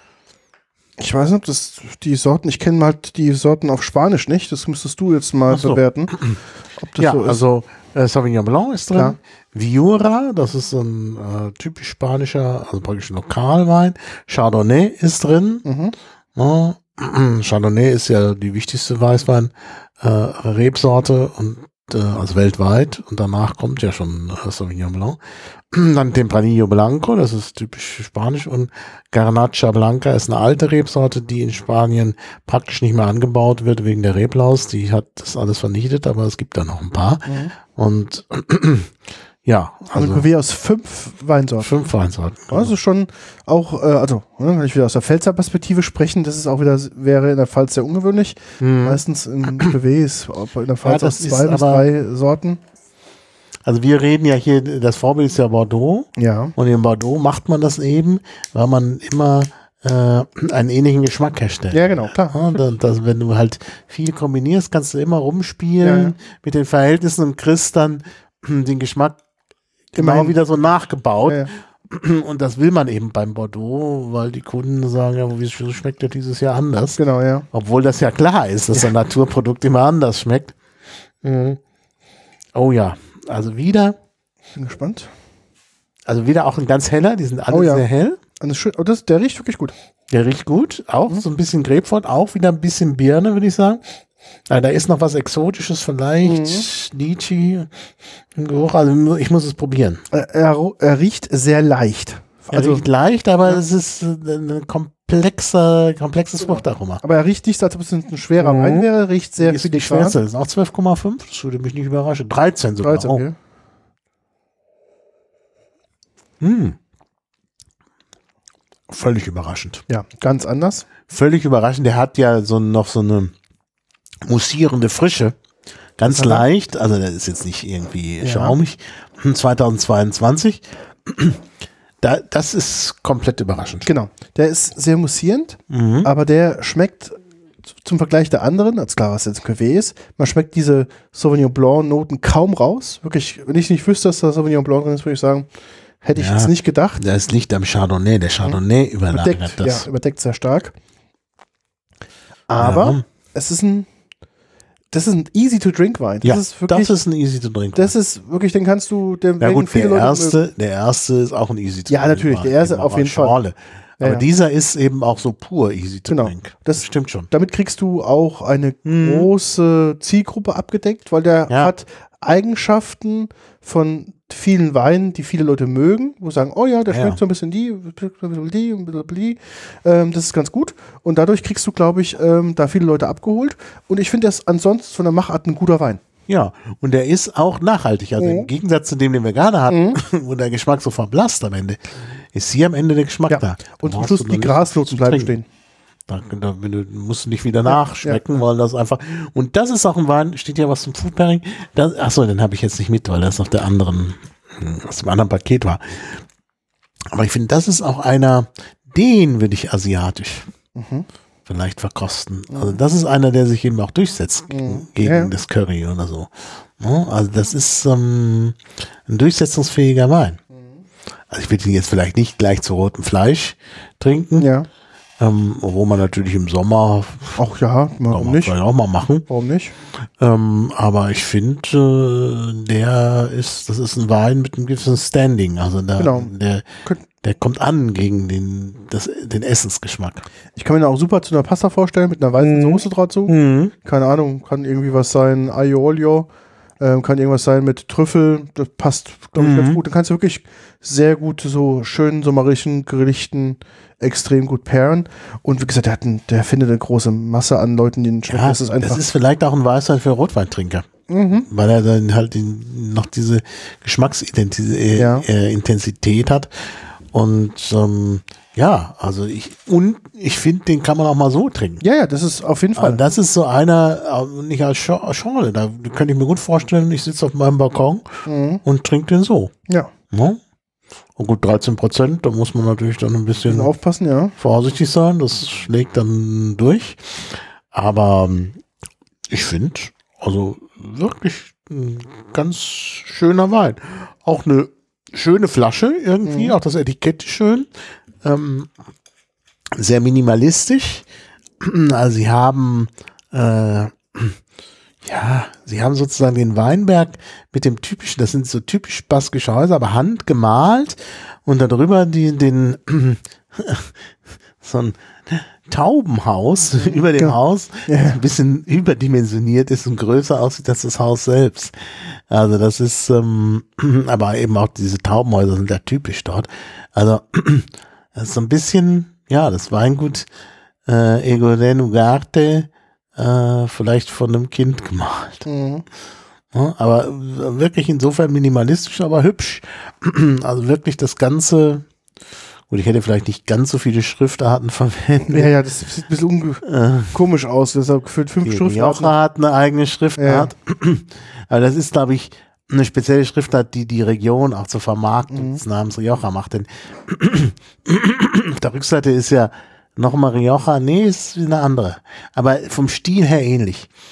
Ich weiß nicht, ob das die Sorten, ich kenne halt die Sorten auf Spanisch nicht, das müsstest du jetzt mal Ach so. bewerten. Ob das Ja, so ist. also äh, Sauvignon Blanc ist drin. Klar. Viura, das ist ein äh, typisch spanischer, also praktisch Lokalwein. Chardonnay ist drin. Mhm. Ja, Chardonnay ist ja die wichtigste Weißwein äh, Rebsorte und äh, also weltweit und danach kommt ja schon äh, Sauvignon Blanc. Dann Tempranillo Blanco, das ist typisch spanisch und Garnacha Blanca ist eine alte Rebsorte, die in Spanien praktisch nicht mehr angebaut wird wegen der Reblaus. Die hat das alles vernichtet, aber es gibt da noch ein paar. Mhm. Und ja, Also, also wir aus fünf Weinsorten. fünf Weinsorten. Also schon auch, äh, also, ne, wenn ich wieder aus der Pfälzer Perspektive sprechen, das ist auch wieder, wäre in der Pfalz sehr ungewöhnlich. Mhm. Meistens in B W ist in der Pfalz Ja, aus das zwei ist bis aber- drei Sorten. Also wir reden ja hier, das Vorbild ist ja Bordeaux. Ja. Und in Bordeaux macht man das eben, weil man immer äh, einen ähnlichen Geschmack herstellt. Ja, genau, klar. Ja, das, das, wenn du halt viel kombinierst, kannst du immer rumspielen Ja, ja. mit den Verhältnissen und kriegst dann den Geschmack genau Immerhin. wieder so nachgebaut. Ja, ja. Und das will man eben beim Bordeaux, weil die Kunden sagen, ja, wieso schmeckt der dieses Jahr anders? Genau, ja. Obwohl das ja klar ist, dass ja. ein Naturprodukt immer anders schmeckt. Mhm. Oh ja, also wieder. Bin gespannt. Also wieder auch ein ganz heller, die sind alle oh ja. sehr hell. Das schön, oh, das, der riecht wirklich gut. Der riecht gut, auch mhm. so ein bisschen Grapefruit, auch wieder ein bisschen Birne, würde ich sagen. Ja, da ist noch was Exotisches vielleicht, mhm. Litchi im Geruch, also ich muss es probieren. Er, er, er riecht sehr leicht. Er also, riecht leicht, aber ja. es ist ein komplexer, komplexes Fruchtaroma. Aber er riecht nicht, als ob es ein schwerer mhm. Wein wäre, riecht sehr viel. Die schwerste ist auch zwölf Komma fünf, das würde mich nicht überraschen. dreizehn sogar. dreizehn, okay. Oh. Hm. Völlig überraschend. Ja, ganz anders. Völlig überraschend. Der hat ja so noch so eine mussierende Frische. Ganz Aha. leicht. Also der ist jetzt nicht irgendwie ja. schaumig. zweitausendzweiundzwanzig. Da, das ist komplett überraschend. Genau. Der ist sehr mussierend, mhm. aber der schmeckt zum Vergleich der anderen, als klar, was jetzt ein Cuvée ist, man schmeckt diese Sauvignon Blanc Noten kaum raus. Wirklich, wenn ich nicht wüsste, dass da Sauvignon Blanc drin ist, würde ich sagen, hätte ich ja, jetzt nicht gedacht. Das liegt am Chardonnay. Der Chardonnay mhm. überlagert überdeckt, das. Ja, überdeckt sehr stark. Aber ja. es ist ein, das ist ein Easy-to-Drink-Wein. Das ja, ist wirklich, das ist ein Easy-to-Drink-Wein. Das ist wirklich, den kannst du, den ja gut, viele der Leute erste, mögen. der erste ist auch ein Easy-to-Drink-Wein. Ja, natürlich, der erste auf jeden Fall. Aber ja, ja. dieser ist eben auch so pur Easy-to-Drink. Genau. Das, das stimmt schon. Damit kriegst du auch eine mhm. große Zielgruppe abgedeckt, weil der ja. hat Eigenschaften von vielen Weinen, die viele Leute mögen, wo sie sagen, oh ja, der schmeckt ja. so ein bisschen die, ein bisschen die, ein bisschen die. Ähm, das ist ganz gut. Und dadurch kriegst du, glaube ich, ähm, da viele Leute abgeholt. Und ich finde das ansonsten von der Machart ein guter Wein. Ja, und der ist auch nachhaltig. Also mhm. im Gegensatz zu dem, den wir gerade hatten, mhm. wo der Geschmack so verblasst am Ende, ist hier am Ende der Geschmack ja. da. Und zum Schluss die Grasnoten bleiben stehen. Da, da musst du nicht wieder nachschmecken, ja. weil das einfach. Und das ist auch ein Wein, steht ja was zum Food Pairing. Das, achso, den habe ich jetzt nicht mit, weil das auf der anderen, aus dem anderen Paket war. Aber ich finde, das ist auch einer, den würde ich asiatisch mhm. vielleicht verkosten. Also das ist einer, der sich eben auch durchsetzt mhm. gegen ja. das Curry oder so. Also das ist ähm, ein durchsetzungsfähiger Wein. Also ich würde ihn jetzt vielleicht nicht gleich zu rotem Fleisch trinken. Ja. Ähm, wo man natürlich im Sommer auch ja, warum nicht? Kann man auch mal machen. Warum nicht? Ähm, aber ich finde, äh, der ist, das ist ein Wein mit einem gewissen Standing. Also der, genau. der, der kommt an gegen den, das, den Essensgeschmack. Ich kann mir da auch super zu einer Pasta vorstellen mit einer weißen mhm. Soße dazu. Mhm. Keine Ahnung, kann irgendwie was sein, Aglio Olio. Ähm, kann irgendwas sein mit Trüffel, das passt, glaube ich, mhm. ganz gut. Dann kannst du wirklich sehr gut so schönen sommerlichen Gerichten extrem gut pairen. Und wie gesagt, der, hat ein, der findet eine große Masse an Leuten, die den schmecken. Ja, das ist einfach. Das ist vielleicht auch ein Weißwein für Rotweintrinker. Mhm. Weil er dann halt den, noch diese Geschmacksintensität äh, hat. Und ähm, ja, also ich und ich finde, den kann man auch mal so trinken. Ja, ja, das ist auf jeden Fall. Also das ist so einer, nicht als Schorle, da könnte ich mir gut vorstellen, ich sitze auf meinem Balkon mhm. und trinke den so. Ja. ja. Und gut, dreizehn Prozent, da muss man natürlich dann ein bisschen aufpassen, ja. vorsichtig sein, das schlägt dann durch. Aber ich finde, also wirklich ein ganz schöner Wein. Auch eine schöne Flasche irgendwie, mhm. auch das Etikett ist schön. Ähm, sehr minimalistisch. Also sie haben äh, ja, sie haben sozusagen den Weinberg mit dem typischen, das sind so typisch baskische Häuser, aber handgemalt und darüber die, den so ein Taubenhaus über dem ja. Haus, das ein bisschen überdimensioniert ist und größer aussieht als das Haus selbst. Also das ist, ähm, aber eben auch diese Taubenhäuser sind ja typisch dort. Also das ist so ein bisschen, ja, das Weingut äh, Egoren Ugarte äh, vielleicht von einem Kind gemalt. Mhm. Ja, aber wirklich insofern minimalistisch, aber hübsch. Also wirklich das Ganze. Gut, ich hätte vielleicht nicht ganz so viele Schriftarten verwendet. Ja, ja, das sieht ein bisschen äh, komisch aus. Deshalb gefühlt fünf die Schriftarten. Rioja hat eine eigene Schriftart. Ja. Aber das ist, glaube ich, eine spezielle Schriftart, die die Region auch zur Vermarktung mhm. des Namens Rioja macht. Denn auf der Rückseite ist ja nochmal Rioja. Nee, ist eine andere. Aber vom Stil her ähnlich.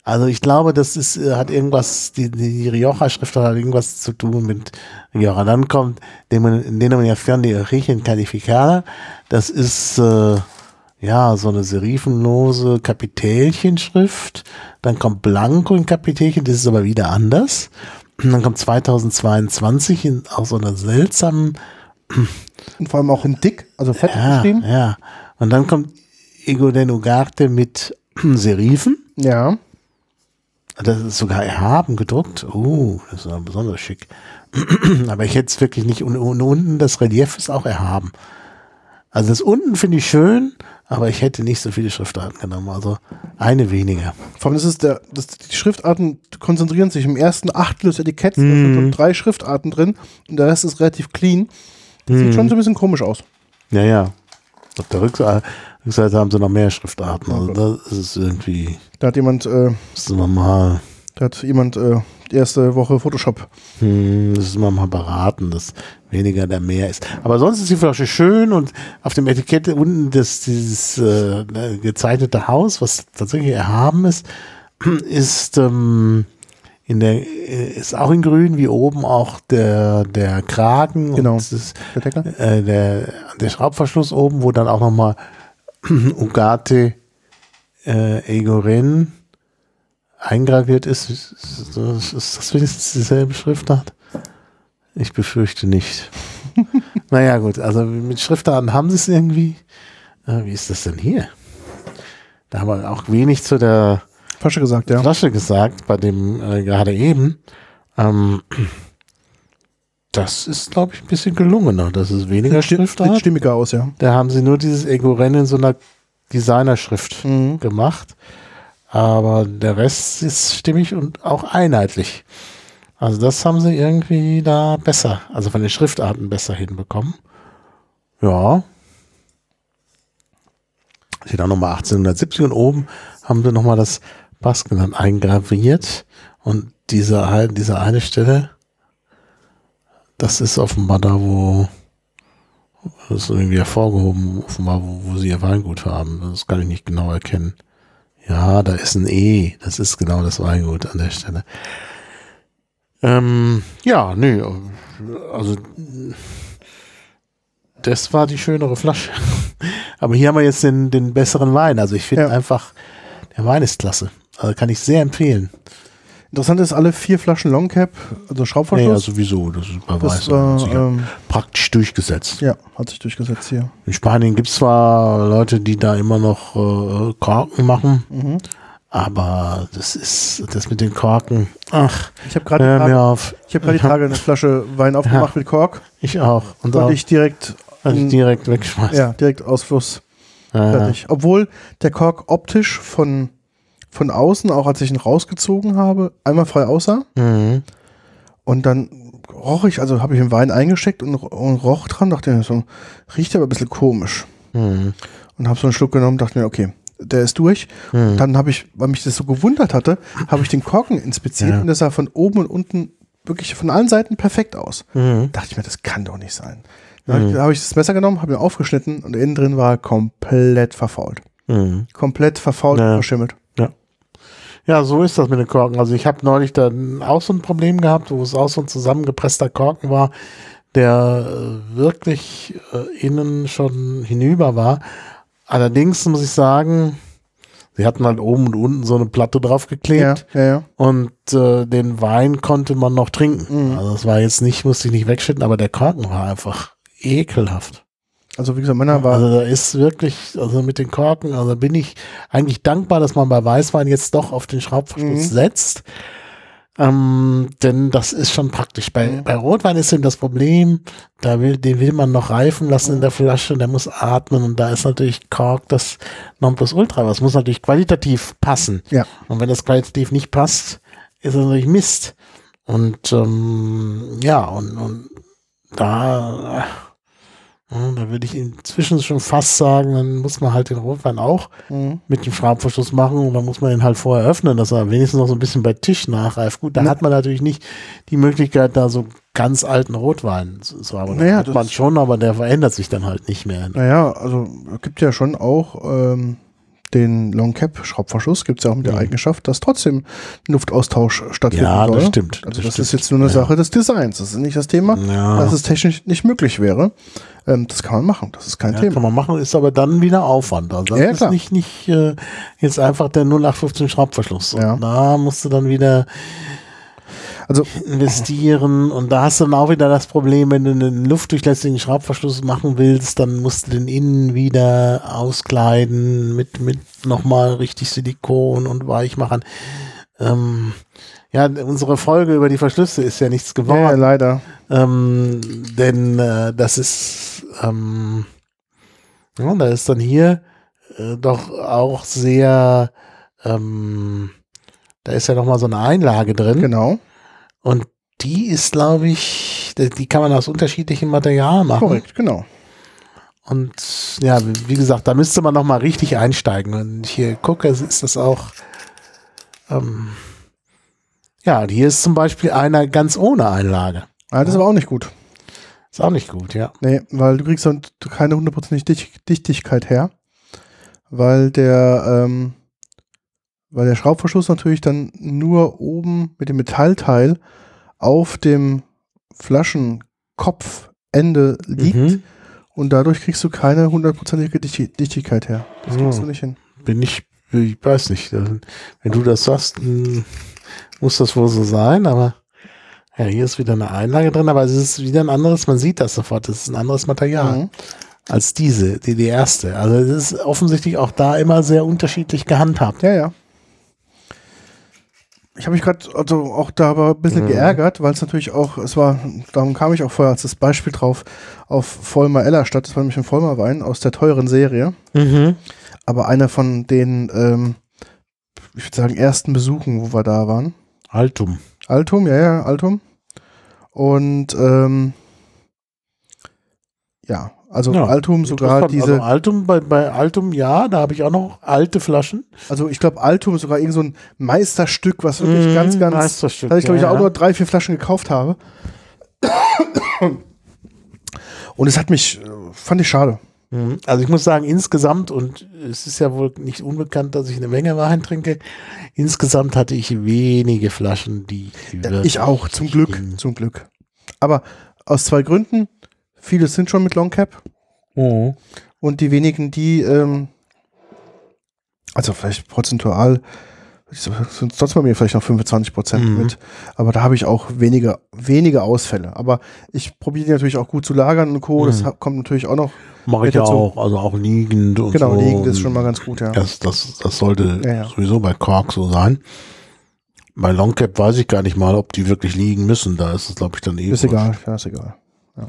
Also ich glaube, das ist, hat irgendwas, die, die Rioja-Schrift hat irgendwas zu tun mit Rioja. Dann kommt Denominación de Origen Calificada. Das ist äh, ja so eine serifenlose Kapitelchenschrift. Dann kommt Blanco in Kapitelchen, das ist aber wieder anders. Und dann kommt zweitausendzweiundzwanzig in auch so einer seltsamen und vor allem auch in dick, also fett ja, geschrieben. Ja, und dann kommt Ego de Ugarte mit Serifen. Ja. Das ist sogar erhaben gedruckt. Oh, das ist besonders schick. Aber ich hätte es wirklich nicht. Und, und unten das Relief ist auch erhaben. Also das unten finde ich schön, aber ich hätte nicht so viele Schriftarten genommen. Also eine weniger. Vor allem ist es der, das, die Schriftarten konzentrieren sich im ersten Achtel des Etiketts. Mhm. Da sind so drei Schriftarten drin und der Rest ist relativ clean. Das Mhm. sieht schon so ein bisschen komisch aus. Ja, ja. Auf der Rückseite, Rückseite haben sie noch mehr Schriftarten. Also Okay. das ist irgendwie. Da hat jemand, äh, Das ist normal. da hat jemand äh, die erste Woche Photoshop. Hm, das ist immer mal beraten, dass weniger der mehr ist. Aber sonst ist die Flasche schön und auf dem Etikett unten das, dieses äh, gezeichnete Haus, was tatsächlich erhaben ist, ist ähm, in der ist auch in grün, wie oben auch der, der Kragen Genau. und das, Der Deckel. äh, der, der Schraubverschluss oben, wo dann auch nochmal Ugarte äh, Egoren eingraviert ist. Ist, ist, ist das wenigstens dieselbe Schriftart? Ich befürchte nicht. Naja gut, also mit Schriftarten haben sie es irgendwie. Äh, wie ist das denn hier? Da haben wir auch wenig zu der Flasche gesagt, ja. Flasche gesagt, bei dem äh, gerade eben. Ähm, das ist, glaube ich, ein bisschen gelungener. Das ist weniger Sieht Schriftart. stimmiger aus, ja. Da haben sie nur dieses Egoren in so einer Designerschrift Mhm. gemacht. Aber der Rest ist stimmig und auch einheitlich. Also das haben sie irgendwie da besser, also von den Schriftarten besser hinbekommen. Ja. Steht auch nochmal achtzehnhundertsiebzig und oben haben sie nochmal das Baskenland eingraviert. Und diese, diese eine Stelle, das ist offenbar da, wo das ist irgendwie hervorgehoben, offenbar, wo, wo sie ihr Weingut haben. Das kann ich nicht genau erkennen. Ja, da ist ein E. Das ist genau das Weingut an der Stelle. Ähm, ja, nö. Also, das war die schönere Flasche. Aber hier haben wir jetzt den, den besseren Wein. Also, ich finde Ja. einfach, der Wein ist klasse. Also, kann ich sehr empfehlen. Interessant ist, alle vier Flaschen Longcap, also Ja, Schraubverschluss. ja, sowieso. Das ist bei das Weiß war, sicher ähm, praktisch durchgesetzt. ja, hat sich durchgesetzt hier. In Spanien gibt es zwar Leute, die da immer noch äh, Korken machen, Mhm. aber das ist das mit den Korken. Ach, Ich habe gerade hör die, mir Tage- auf. ich hab gerade die Tage eine Flasche Wein aufgemacht mit Kork Ich auch. Und und auch ich direkt, also in- direkt wegschmeißen. ja, direkt Ausfluss Ja, ja. fertig. Obwohl der Kork optisch von, von außen, auch als ich ihn rausgezogen habe, einmal frei aussah. Mhm. Und dann roch ich, also habe ich den Wein eingesteckt und, und roch dran, dachte mir so, riecht aber ein bisschen komisch. Mhm. Und habe so einen Schluck genommen, dachte mir, okay, der ist durch. Mhm. Dann habe ich, weil mich das so gewundert hatte, habe ich den Korken inspiziert Ja. und das sah von oben und unten wirklich von allen Seiten perfekt aus. Mhm. Dachte ich mir, das kann doch nicht sein. Dann habe ich das Messer genommen, habe ihn aufgeschnitten und innen drin war er komplett verfault. Mhm. Komplett verfault Ja. und verschimmelt. Ja, so ist das mit den Korken. Also ich habe neulich dann auch so ein Problem gehabt, wo es auch so ein zusammengepresster Korken war, der äh, wirklich äh, innen schon hinüber war. Allerdings muss ich sagen, sie hatten halt oben und unten so eine Platte draufgeklebt. Ja, ja, ja. Und äh, den Wein konnte man noch trinken. Mhm. Also das war jetzt nicht, musste ich nicht wegschütten, aber der Korken war einfach ekelhaft. Also wie gesagt, meiner war, Also da ist wirklich, also mit den Korken, also bin ich eigentlich dankbar, dass man bei Weißwein jetzt doch auf den Schraubverschluss Mhm. setzt. Ähm, denn das ist schon praktisch. Bei, Mhm. bei Rotwein ist eben das Problem, da will, den will man noch reifen lassen Mhm. in der Flasche, der muss atmen und da ist natürlich Kork das Nonplusultra. Aber es muss natürlich qualitativ passen. ja. Und wenn das qualitativ nicht passt, ist das natürlich Mist. Und ähm, ja, und, und da, ja, da würde ich inzwischen schon fast sagen, dann muss man halt den Rotwein auch Mhm. mit dem Schraubverschluss machen und dann muss man ihn halt vorher öffnen, dass er wenigstens noch so ein bisschen bei Tisch nachreift. Gut, da Ja. hat man natürlich nicht die Möglichkeit, da so ganz alten Rotwein zu, zu haben. Naja, hat das- man schon, aber der verändert sich dann halt nicht mehr. Naja, also es gibt ja schon auch ähm, den Long Cap Schraubverschluss gibt es ja auch mit der Mhm. Eigenschaft, dass trotzdem Luftaustausch stattfinden Ja, soll. das stimmt. Also Das das, ist stimmt. jetzt nur eine Ja. Sache des Designs. Das ist nicht das Thema, Ja. dass es technisch nicht möglich wäre. Ähm, das kann man machen. Das ist kein Ja, Thema. kann man machen, ist aber dann wieder Aufwand. Also das Ja, ja, ist klar. nicht, nicht äh, jetzt einfach der null acht fünfzehn Schraubverschluss. Und Ja. da musst du dann wieder Also investieren und da hast du dann auch wieder das Problem, wenn du einen luftdurchlässigen Schraubverschluss machen willst, dann musst du den innen wieder auskleiden mit, mit nochmal richtig Silikon und weich machen. Ähm, ja, unsere Folge über die Verschlüsse ist ja nichts ja, geworden. leider. Ähm, denn äh, das ist, ähm, ja, da ist dann hier äh, doch auch sehr, ähm, da ist ja nochmal so eine Einlage drin. Genau. Und die ist, glaube ich, die die kann man aus unterschiedlichen Materialien machen. Korrekt, genau. Und ja, wie gesagt, da müsste man nochmal richtig einsteigen. Und ich hier gucke, ist das auch, ähm, ja, hier ist zum Beispiel einer ganz ohne Einlage. Ah, das ist aber auch nicht gut. Ist auch nicht gut, ja. Nee, weil du kriegst dann keine hundertprozentige Dicht Dichtigkeit her, weil der, ähm, weil der Schraubverschluss natürlich dann nur oben mit dem Metallteil auf dem Flaschenkopfende liegt Mhm. und dadurch kriegst du keine hundertprozentige Dicht Dichtigkeit her. Das kriegst Oh. du nicht hin. Bin ich, ich weiß nicht. Wenn du das sagst, mh, muss das wohl so sein, aber ja, hier ist wieder eine Einlage drin, aber es ist wieder ein anderes, man sieht das sofort, es ist ein anderes Material Mhm. als diese, die, die erste. Also es ist offensichtlich auch da immer sehr unterschiedlich gehandhabt. Ja, ja. Ich habe mich gerade also auch da aber ein bisschen Mhm. geärgert, weil es natürlich auch, es war, darum kam ich auch vorher als das Beispiel drauf, auf Vollmer Ellerstadt, das war nämlich ein Vollmer Wein aus der teuren Serie, Mhm. aber einer von den, ähm, ich würde sagen, ersten Besuchen, wo wir da waren. Altum. Altum, ja, ja, Altum. Und ähm, ja, also Ja, Altum sogar Interessant. diese, Also Altum, bei, bei Altum, ja, da habe ich auch noch alte Flaschen. also ich glaube Altum sogar irgend so ein Meisterstück, was wirklich Mhm, ganz, ganz, Meisterstück, da ich glaube ich ja, auch ja. nur drei, vier Flaschen gekauft habe. Und es hat mich, äh, fand ich schade. Mhm. Also ich muss sagen, insgesamt, und es ist ja wohl nicht unbekannt, dass ich eine Menge Wein trinke, insgesamt hatte ich wenige Flaschen, die Ja, ich auch, zum Glück, gingen. zum Glück. Aber aus zwei Gründen, viele sind schon mit Long Cap Mhm. und die wenigen, die, ähm, also vielleicht prozentual, sind trotzdem bei mir vielleicht noch fünfundzwanzig Prozent Mhm. mit, aber da habe ich auch wenige, wenige Ausfälle. Aber ich probiere die natürlich auch gut zu lagern und Co., das Mhm. ha- kommt natürlich auch noch. Mache ich Mit ja dazu. auch, also auch liegend und Genau, so. liegend ist schon mal ganz gut, ja. Das, das, das sollte Ja, ja. sowieso bei Kork so sein. Bei Longcap weiß ich gar nicht mal, ob die wirklich liegen müssen. Da ist es, glaube ich, dann eh Ist wurscht. egal, ja, ist egal.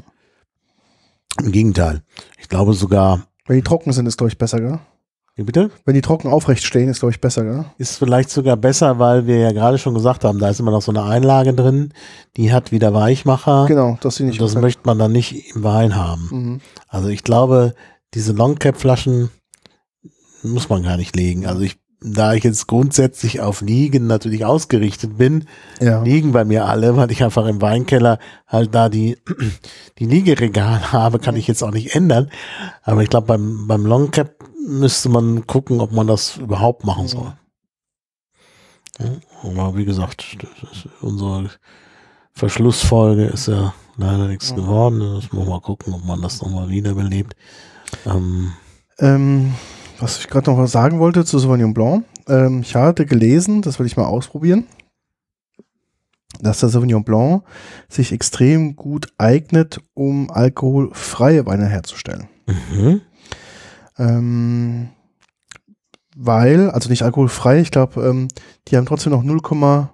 Im Gegenteil. Ich glaube sogar, Wenn die trocken sind, ist, glaube ich, besser, gell? wie bitte? Wenn die trocken aufrecht stehen, ist, glaube ich, besser, gell? Ist vielleicht sogar besser, weil wir ja gerade schon gesagt haben, da ist immer noch so eine Einlage drin, die hat wieder Weichmacher. Genau, dass sie nicht. Das möchte man dann nicht im Wein haben. Mhm. Also ich glaube, diese Longcap-Flaschen muss man gar nicht legen. Also ich, da ich jetzt grundsätzlich auf Liegen natürlich ausgerichtet bin, Ja. liegen bei mir alle, weil ich einfach im Weinkeller halt da die, die Liegeregale habe, kann ich jetzt auch nicht ändern. Aber ich glaube, beim, beim Longcap müsste man gucken, ob man das überhaupt machen soll. Ja, aber wie gesagt, das ist unsere Verschlussfolge ist ja leider nichts geworden. Das muss man mal gucken, ob man das nochmal wiederbelebt. Ähm, Ähm, was ich gerade noch was sagen wollte zu Sauvignon Blanc. Ähm, ich hatte gelesen, das will ich mal ausprobieren, dass der Sauvignon Blanc sich extrem gut eignet, um alkoholfreie Weine herzustellen. mhm. Ähm, weil, also nicht alkoholfrei, ich glaube, ähm, die haben trotzdem noch null Komma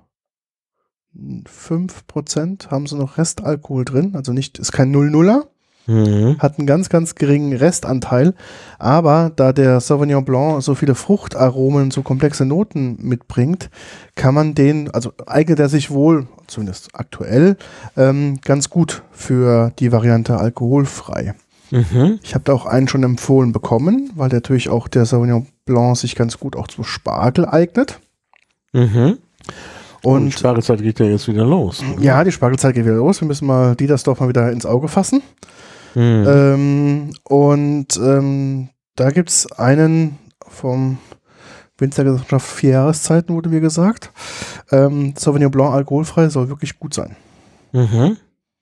fünf Prozent haben sie noch Restalkohol drin, also nicht, ist kein Null-Nuller, Mhm. hat einen ganz, ganz geringen Restanteil, aber da der Sauvignon Blanc so viele Fruchtaromen, so komplexe Noten mitbringt, kann man den, also eignet er sich wohl, zumindest aktuell, ähm, ganz gut für die Variante alkoholfrei. Mhm. Ich habe da auch einen schon empfohlen bekommen, weil der natürlich auch der Sauvignon Blanc sich ganz gut auch zum Spargel eignet. Mhm. Und Und Spargelzeit geht ja jetzt wieder los. ja, die Spargelzeit geht wieder los. Wir müssen mal Diedersdorf mal wieder ins Auge fassen. Mhm. Ähm, und ähm, da gibt es einen vom Winzergesellschaft Vier Jahreszeiten, wurde mir gesagt. Ähm, Sauvignon Blanc alkoholfrei soll wirklich gut sein. Mhm.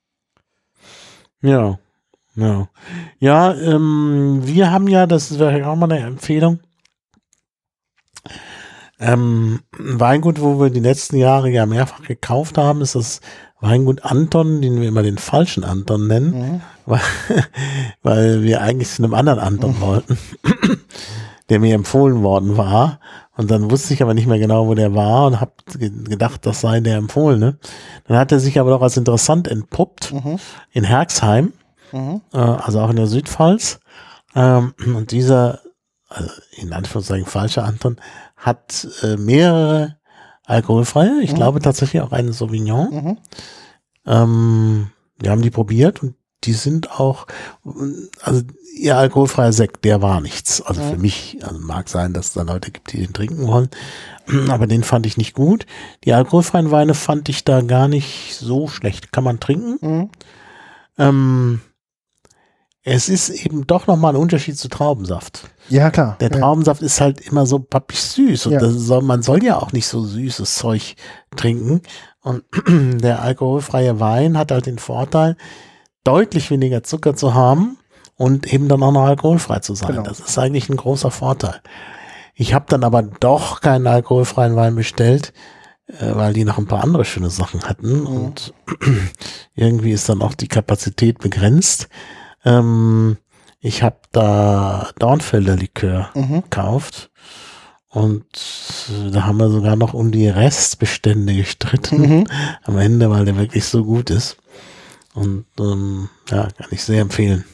Ja. Ja, ja ähm, wir haben ja, das wäre auch mal eine Empfehlung, ähm, ein Weingut, wo wir die letzten Jahre ja mehrfach gekauft haben, ist das Weingut Anton, den wir immer den falschen Anton nennen, Mhm. weil, weil wir eigentlich zu einem anderen Anton wollten, der mir empfohlen worden war. Und dann wusste ich aber nicht mehr genau, wo der war und habe gedacht, das sei der Empfohlene. Dann hat er sich aber doch als interessant entpuppt Mhm. in Herxheim. Mhm. Also auch in der Südpfalz. Ähm, und dieser, also in Anführungszeichen falscher Anton, hat äh, mehrere alkoholfreie, ich Mhm. glaube tatsächlich auch einen Sauvignon. Mhm. Ähm, wir haben die probiert und die sind auch, also ihr alkoholfreier Sekt, der war nichts. Also Mhm. für mich, also mag sein, dass es da Leute gibt, die den trinken wollen, aber den fand ich nicht gut. Die alkoholfreien Weine fand ich da gar nicht so schlecht. Kann man trinken. Mhm. Ähm, Es ist eben doch nochmal ein Unterschied zu Traubensaft. Ja, klar. Der ja. Traubensaft ist halt immer so pappig süß und Ja. das soll, man soll ja auch nicht so süßes Zeug trinken. Und der alkoholfreie Wein hat halt den Vorteil, deutlich weniger Zucker zu haben und eben dann auch noch alkoholfrei zu sein. Genau. Das ist eigentlich ein großer Vorteil. Ich habe dann aber doch keinen alkoholfreien Wein bestellt, äh, weil die noch ein paar andere schöne Sachen hatten Mhm. und irgendwie ist dann auch die Kapazität begrenzt. Ähm, ich habe da Dornfelder Likör Mhm. gekauft und äh, da haben wir sogar noch um die Restbestände gestritten Mhm. am Ende, weil der wirklich so gut ist. Und ähm, ja, kann ich sehr empfehlen.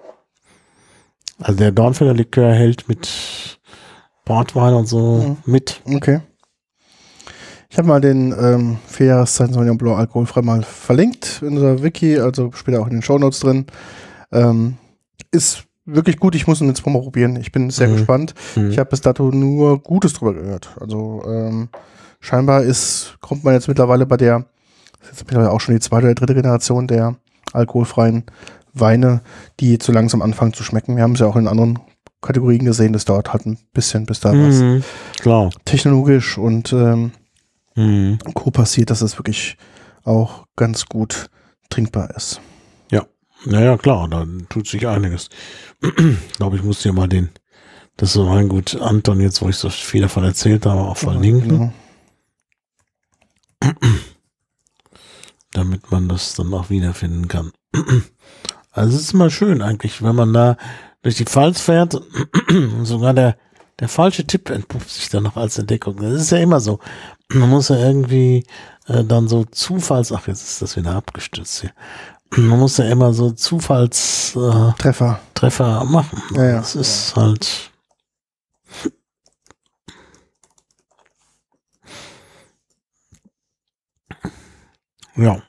Also der Dornfelder Likör hält mit Portwein und so Mhm. mit. Okay. Ich habe mal den ähm, Vier Jahreszeiten Sauvignon Blanc alkoholfrei mal verlinkt in unserer Wiki, also später auch in den Shownotes drin. Ähm, ist wirklich gut, ich muss ihn jetzt mal probieren. Ich bin sehr Mhm. gespannt. Mhm. Ich habe bis dato nur Gutes drüber gehört. Also ähm, scheinbar ist, kommt man jetzt mittlerweile bei der, das ist jetzt mittlerweile auch schon die zweite oder dritte Generation der alkoholfreien Weine, die jetzt so langsam anfangen zu schmecken. Wir haben es ja auch in anderen Kategorien gesehen, das dauert halt ein bisschen, bis da was Mhm. Klar. technologisch und ähm, Mhm. Co. passiert, dass es wirklich auch ganz gut trinkbar ist. Naja, klar, da tut sich einiges. Ich glaube, ich muss dir mal den, das ist so ein gut Anton, jetzt wo ich so viel davon erzählt habe, auch verlinken, Genau. damit man das dann auch wiederfinden kann. Also es ist immer schön eigentlich, wenn man da durch die Pfalz fährt und sogar der, der falsche Tipp entpuppt sich dann noch als Entdeckung. Das ist ja immer so. Man muss ja irgendwie äh, dann so Zufalls, ach jetzt ist das wieder abgestürzt hier. Man muss ja immer so Zufallstreffer äh, Treffer. Treffer machen. Ja, ja. Das ist halt. Ja.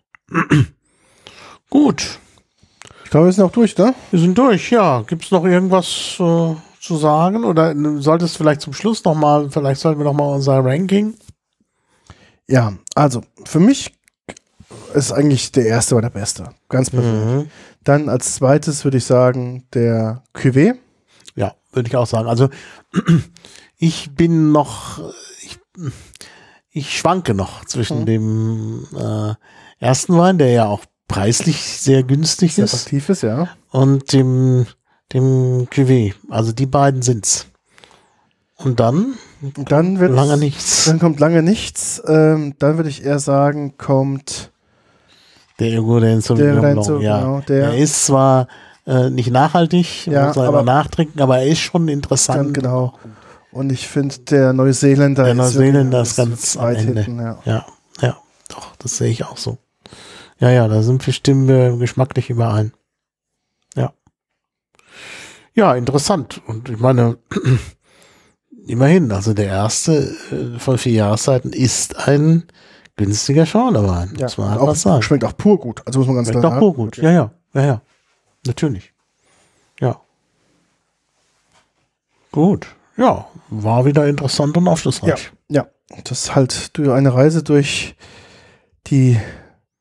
Gut. Ich glaube, wir sind auch durch, ne? Wir sind durch, ja. Gibt es noch irgendwas äh, zu sagen? Oder solltest du vielleicht zum Schluss nochmal, vielleicht sollten wir nochmal unser Ranking. Ja, also für mich ist eigentlich der erste war der beste. Ganz persönlich. Mhm. Dann als zweites würde ich sagen, der Cuvée. Ja, würde ich auch sagen. Also ich bin noch, ich, ich schwanke noch zwischen Mhm. dem äh, ersten Wein, der ja auch preislich sehr günstig Sehr ist, attraktiv ist, ja. und dem, dem Cuvée. Also die beiden sind's. Und dann Und dann wird lange nichts. Dann kommt lange nichts. Ähm, dann würde ich eher sagen, kommt Der Iguaden Sauvignon der Blanc, Renzo, ja. genau, Der der ist zwar äh, nicht nachhaltig, Ja, muss man aber- immer nachtrinken, aber er ist schon dann interessant. genau. Und ich finde, der Neuseeländer Der ist Neuseeländer wirklich- ist ganz am weit Ende. hinten, ja. Ja, ja, doch, das sehe ich auch so. Ja, ja, da sind wir stimmen wir geschmacklich überein. Ja. Ja, interessant. Und ich meine, immerhin, also der erste äh, von vier Jahreszeiten ist ein günstiger Schorlewein. Ja, Muss man und einfach auch, sagen. schmeckt auch pur gut. Also muss man ganz Schmeckt klar auch pur gut. Ja, ja, ja, ja. Natürlich. Ja. Gut. Ja, war wieder interessant und Ja, aufschlussreich. ja. Das ist halt durch eine Reise durch die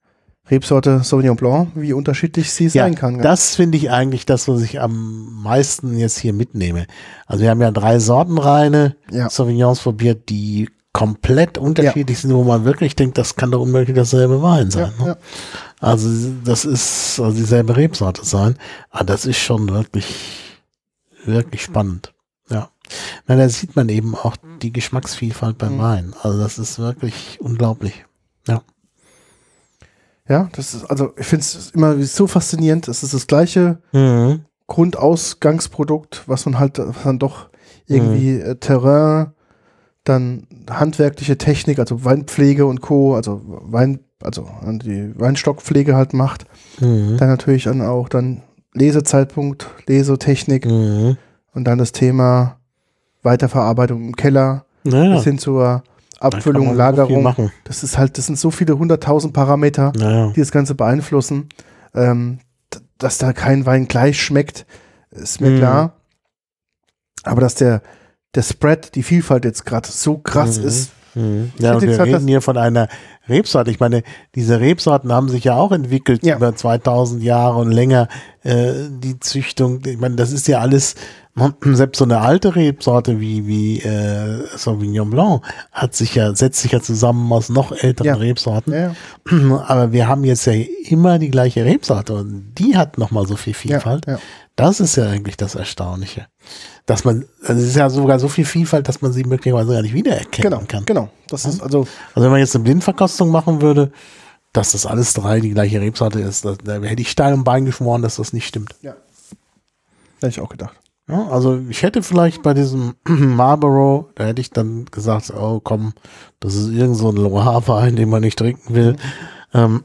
Rebsorte Sauvignon Blanc, wie unterschiedlich sie Ja, sein kann. gell? das finde ich eigentlich das, was ich am meisten jetzt hier mitnehme. Also wir haben ja drei Sortenreine Ja. Sauvignons probiert, die komplett unterschiedlich sind, wo man wirklich denkt, das kann doch unmöglich dasselbe Wein sein. Ja, ne? ja. Also das ist soll dieselbe Rebsorte sein. Aber das ist schon wirklich, wirklich spannend. Ja. Na, da sieht man eben auch die Geschmacksvielfalt beim Mhm. Wein. Also das ist wirklich unglaublich. Ja. Ja, das ist, also ich finde es immer so faszinierend. Es ist das gleiche Mhm. Grundausgangsprodukt, was man halt, was dann doch irgendwie äh, Terrain, dann handwerkliche Technik, also Weinpflege und Co., also Wein, also die Weinstockpflege halt macht. Mhm. Dann natürlich dann auch dann Lesezeitpunkt, Lesetechnik Mhm. und dann das Thema Weiterverarbeitung im Keller Naja, bis hin zur da kann Abfüllung, man so viel Lagerung. machen. Das ist halt, das sind so viele hunderttausend Parameter, Naja. die das Ganze beeinflussen. Ähm, d- dass da kein Wein gleich schmeckt, ist mir Mhm. klar. Aber dass der, der Spread, die Vielfalt jetzt gerade so krass Mhm. ist. Mhm. Ich Ja, hätte und wir gesagt, reden dass- hier von einer Rebsorte. Ich meine, diese Rebsorten haben sich ja auch entwickelt Ja. über zweitausend Jahre und länger. Äh, die Züchtung, ich meine, das ist ja alles, selbst so eine alte Rebsorte wie, wie äh, Sauvignon Blanc hat sich ja, setzt sich ja zusammen aus noch älteren Ja. Rebsorten. Ja, ja. Aber wir haben jetzt ja immer die gleiche Rebsorte und die hat nochmal so viel Vielfalt. Ja, ja. Das ist ja eigentlich das Erstaunliche. Dass man, also es ist ja sogar so viel Vielfalt, dass man sie möglicherweise gar nicht wiedererkennen Genau, kann. genau. Das ist also, Also wenn man jetzt eine Blindverkostung machen würde, dass das alles drei die gleiche Rebsorte ist, da, da hätte ich Stein und Bein geschworen, dass das nicht stimmt. ja. Hätte ich auch gedacht. Ja, also ich hätte vielleicht bei diesem Marlborough, da hätte ich dann gesagt, oh komm, das ist irgend so ein Loire-Wein, den man nicht trinken will. Ähm,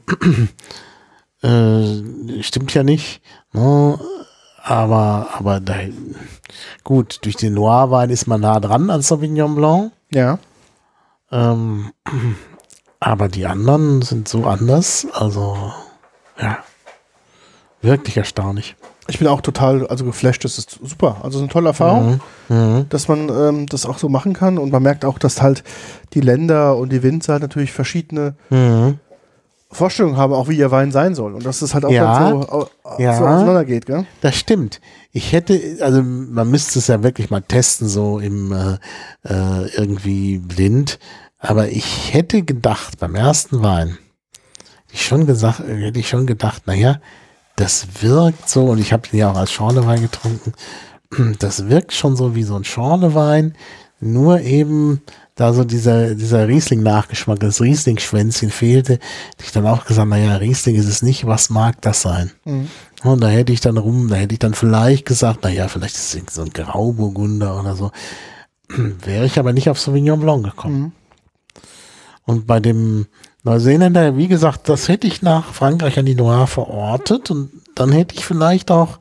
äh, stimmt ja nicht. Ne? Aber, aber da, gut, durch den Loire-Wein ist man nah dran an Sauvignon Blanc. Ja. Ähm, aber die anderen sind so anders. Also, ja, wirklich erstaunlich. Ich bin auch total, also geflasht, das ist super. Also eine tolle Erfahrung, Mhm. Mhm. dass man ähm, das auch so machen kann. Und man merkt auch, dass halt die Länder und die Winzer halt natürlich verschiedene Mhm. Vorstellungen haben, auch wie ihr Wein sein soll. Und dass das halt auch Ja. dann so, au- Ja. so auseinandergeht, gell? Das stimmt. Ich hätte, also man müsste es ja wirklich mal testen, so im äh, äh, irgendwie blind. Aber ich hätte gedacht, beim ersten Wein, hätte ich schon gesagt, hätte ich schon gedacht, naja, das wirkt so, und ich habe den ja auch als Schorlewein getrunken, das wirkt schon so wie so ein Schorlewein, nur eben da so dieser, dieser Riesling-Nachgeschmack, das Riesling-Schwänzchen fehlte, hätte ich dann auch gesagt, naja, Riesling ist es nicht, was mag das sein? Mhm. Und da hätte ich dann rum, da hätte ich dann vielleicht gesagt, naja, vielleicht ist es so ein Grauburgunder oder so. Wäre ich aber nicht auf Sauvignon Blanc gekommen. Mhm. Und bei dem Neuseeländer, wie gesagt, das hätte ich nach Frankreich an die Loire verortet und dann hätte ich vielleicht auch,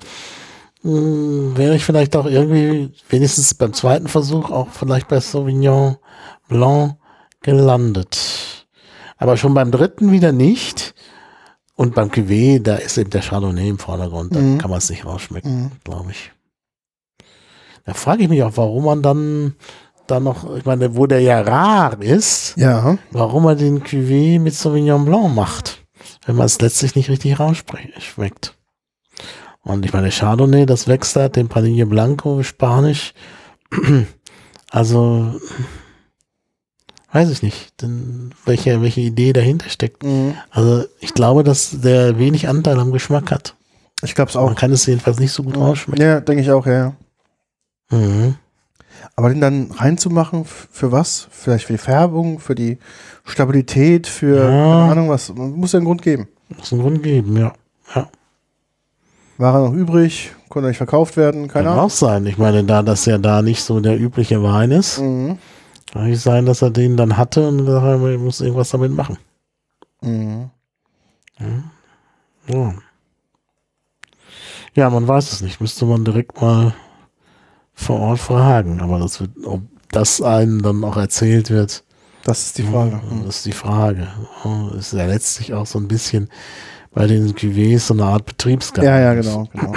mh, wäre ich vielleicht auch irgendwie, wenigstens beim zweiten Versuch, auch vielleicht bei Sauvignon Blanc gelandet. Aber schon beim dritten wieder nicht. Und beim Cuvée, da ist eben der Chardonnay im Vordergrund, da Mhm. kann man es nicht rausschmecken, Mhm. glaube ich. Da frage ich mich auch, warum man dann da noch, ich meine, wo der ja rar ist, Ja. warum man den Cuvée mit Sauvignon Blanc macht, wenn man es letztlich nicht richtig rausschmeckt. Und ich meine, Chardonnay, das wächst da, den Panille Blanco, Spanisch. Also, weiß ich nicht, denn welche, welche Idee dahinter steckt. Mhm. Also, ich glaube, dass der wenig Anteil am Geschmack hat. Ich glaube es Man auch. kann es jedenfalls nicht so gut rausschmecken. Ja, denke ich auch, ja. Mhm. Aber den dann reinzumachen, f- für was? Vielleicht für die Färbung, für die Stabilität, für, Ja. keine Ahnung was. Man muss ja einen Grund geben. Muss einen Grund geben, ja. Ja. War er noch übrig? Konnte er nicht verkauft werden? Keine Kann Ahnung. auch sein. Ich meine, da das ja da nicht so der übliche Wein ist, Mhm. kann es sein, dass er den dann hatte und gesagt hat, ich muss irgendwas damit machen. Mhm. Ja. Ja, man weiß es nicht. Müsste man direkt mal vor Ort fragen. Aber das wird, ob das einem dann auch erzählt wird, Das ist die Frage. Mhm. das ist die Frage. Das ist ja letztlich auch so ein bisschen bei den Cuvées so eine Art Betriebsgeheimnis. Ja, ja, genau, genau.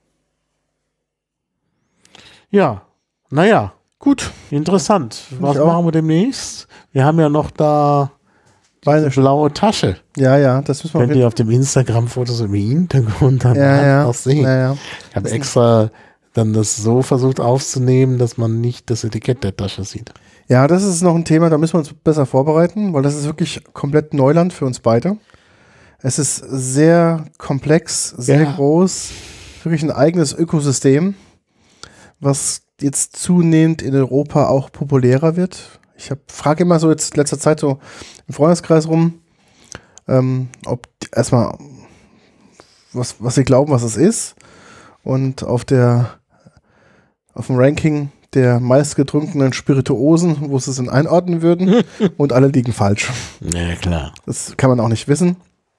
Ja, naja, Gut. interessant. Was auch. machen wir demnächst? Wir haben ja noch da die Beine. Blaue Tasche. Ja, ja, das müssen wir Könnt ihr auf dem Instagram-Fotos im Hintergrund dann ja, ja. auch sehen. Ja, ja. Ich habe extra dann das so versucht aufzunehmen, dass man nicht das Etikett der Tasche sieht. Ja, das ist noch ein Thema, da müssen wir uns besser vorbereiten, weil das ist wirklich komplett Neuland für uns beide. Es ist sehr komplex, sehr Ja. groß, wirklich ein eigenes Ökosystem, was jetzt zunehmend in Europa auch populärer wird. Ich frage immer so jetzt in letzter Zeit so im Freundeskreis rum, ähm, ob die, erstmal was, was sie glauben, was es ist. Und auf der auf dem Ranking der meistgetrunkenen Spirituosen, wo sie es einordnen würden, und alle liegen falsch. Ja, klar. Das kann man auch nicht wissen.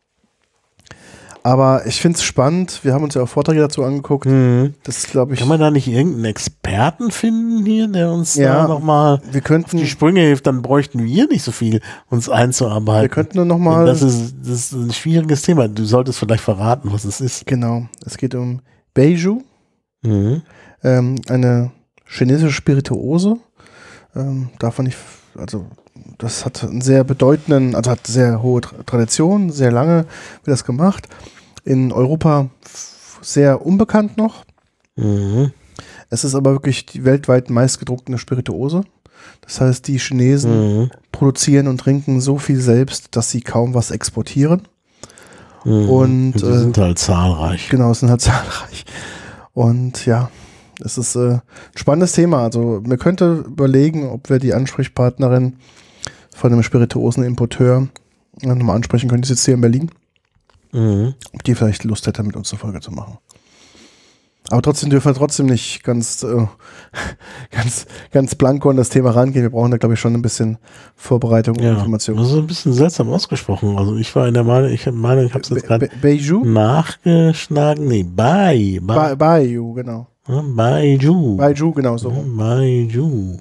Aber ich finde es spannend. Wir haben uns ja auch Vorträge dazu angeguckt. Mhm. Das glaube ich. Kann man da nicht irgendeinen Experten finden hier, der uns Ja, da nochmal wir auf könnten, die Sprünge hilft? Dann bräuchten wir nicht so viel, uns einzuarbeiten. wir könnten nur noch mal. Das ist, das ist ein schwieriges Thema. Du solltest vielleicht verraten, was es ist. Genau. Es geht um Beiju, Mhm. ähm, eine chinesische Spirituose. Ähm, davon nicht, also das hat einen sehr bedeutenden, also hat sehr hohe Tra- Tradition, sehr lange wird das gemacht. In Europa f- sehr unbekannt noch. Mhm. Es ist aber wirklich die weltweit meistgedruckte Spirituose. Das heißt, die Chinesen Mhm. produzieren und trinken so viel selbst, dass sie kaum was exportieren. Mhm. Und, die äh, sind halt zahlreich. Genau, es sind halt zahlreich. Und ja, es ist äh, ein spannendes Thema. Also man könnte überlegen, ob wir die Ansprechpartnerin von einem Spirituosen-Importeur äh, nochmal ansprechen können. Die sitzt hier in Berlin. Mhm. Ob die vielleicht Lust hätte, mit uns eine Folge zu machen. Aber trotzdem dürfen wir trotzdem nicht ganz, äh, ganz, ganz blanko an das Thema rangehen. Wir brauchen da, glaube ich, schon ein bisschen Vorbereitung und Ja, Information. das ist ein bisschen seltsam ausgesprochen. Also ich war in der Meinung, ich meine, ich habe es jetzt Be- gerade Be- Beiju? nachgeschlagen. Nee, Bai. Ba- Bai. Beiju, genau. Baiju. Beiju, genau so. rum. Baiju.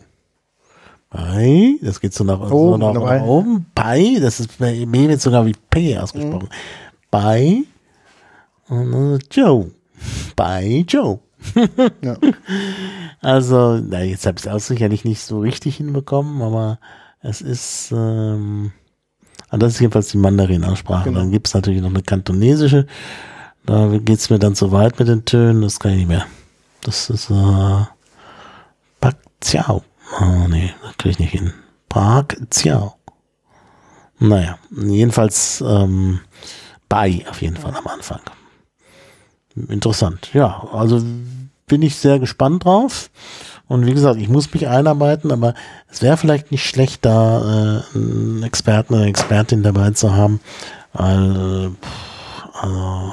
Bai, das geht so nach, so Oben, nach, dabei. nach oben. Bai, das ist bei mir wird sogar wie P ausgesprochen. Mhm. Bai und dann Joe. Bai Joe. Ja. Also, na, jetzt habe ich es auch sicherlich nicht so richtig hinbekommen, aber es ist, ähm, ah, das ist jedenfalls die Mandarin-Aussprache. Genau. Dann gibt es natürlich noch eine kantonesische. Da geht es mir dann so weit mit den Tönen, das kann ich nicht mehr. Das ist äh, Pak Ziao. Oh nee, das kriege ich nicht hin. Pak Ziao. Naja, jedenfalls ähm, Bai auf jeden Fall am Anfang. Interessant, ja, also bin ich sehr gespannt drauf. Und wie gesagt, ich muss mich einarbeiten, aber es wäre vielleicht nicht schlecht, da äh, einen Experten oder eine Expertin dabei zu haben, weil äh, pff, also,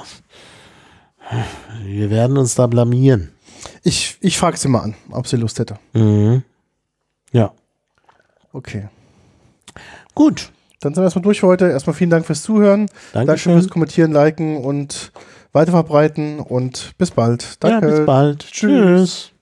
wir werden uns da blamieren. Ich, ich frage sie mal an, ob sie Lust hätte. Mhm. Ja, Okay. gut. Dann sind wir erstmal durch für heute. Erstmal vielen Dank fürs Zuhören. Danke Dankeschön. fürs Kommentieren, Liken und weiterverbreiten und bis bald. Danke. Ja, bis bald. Tschüss. Tschüss.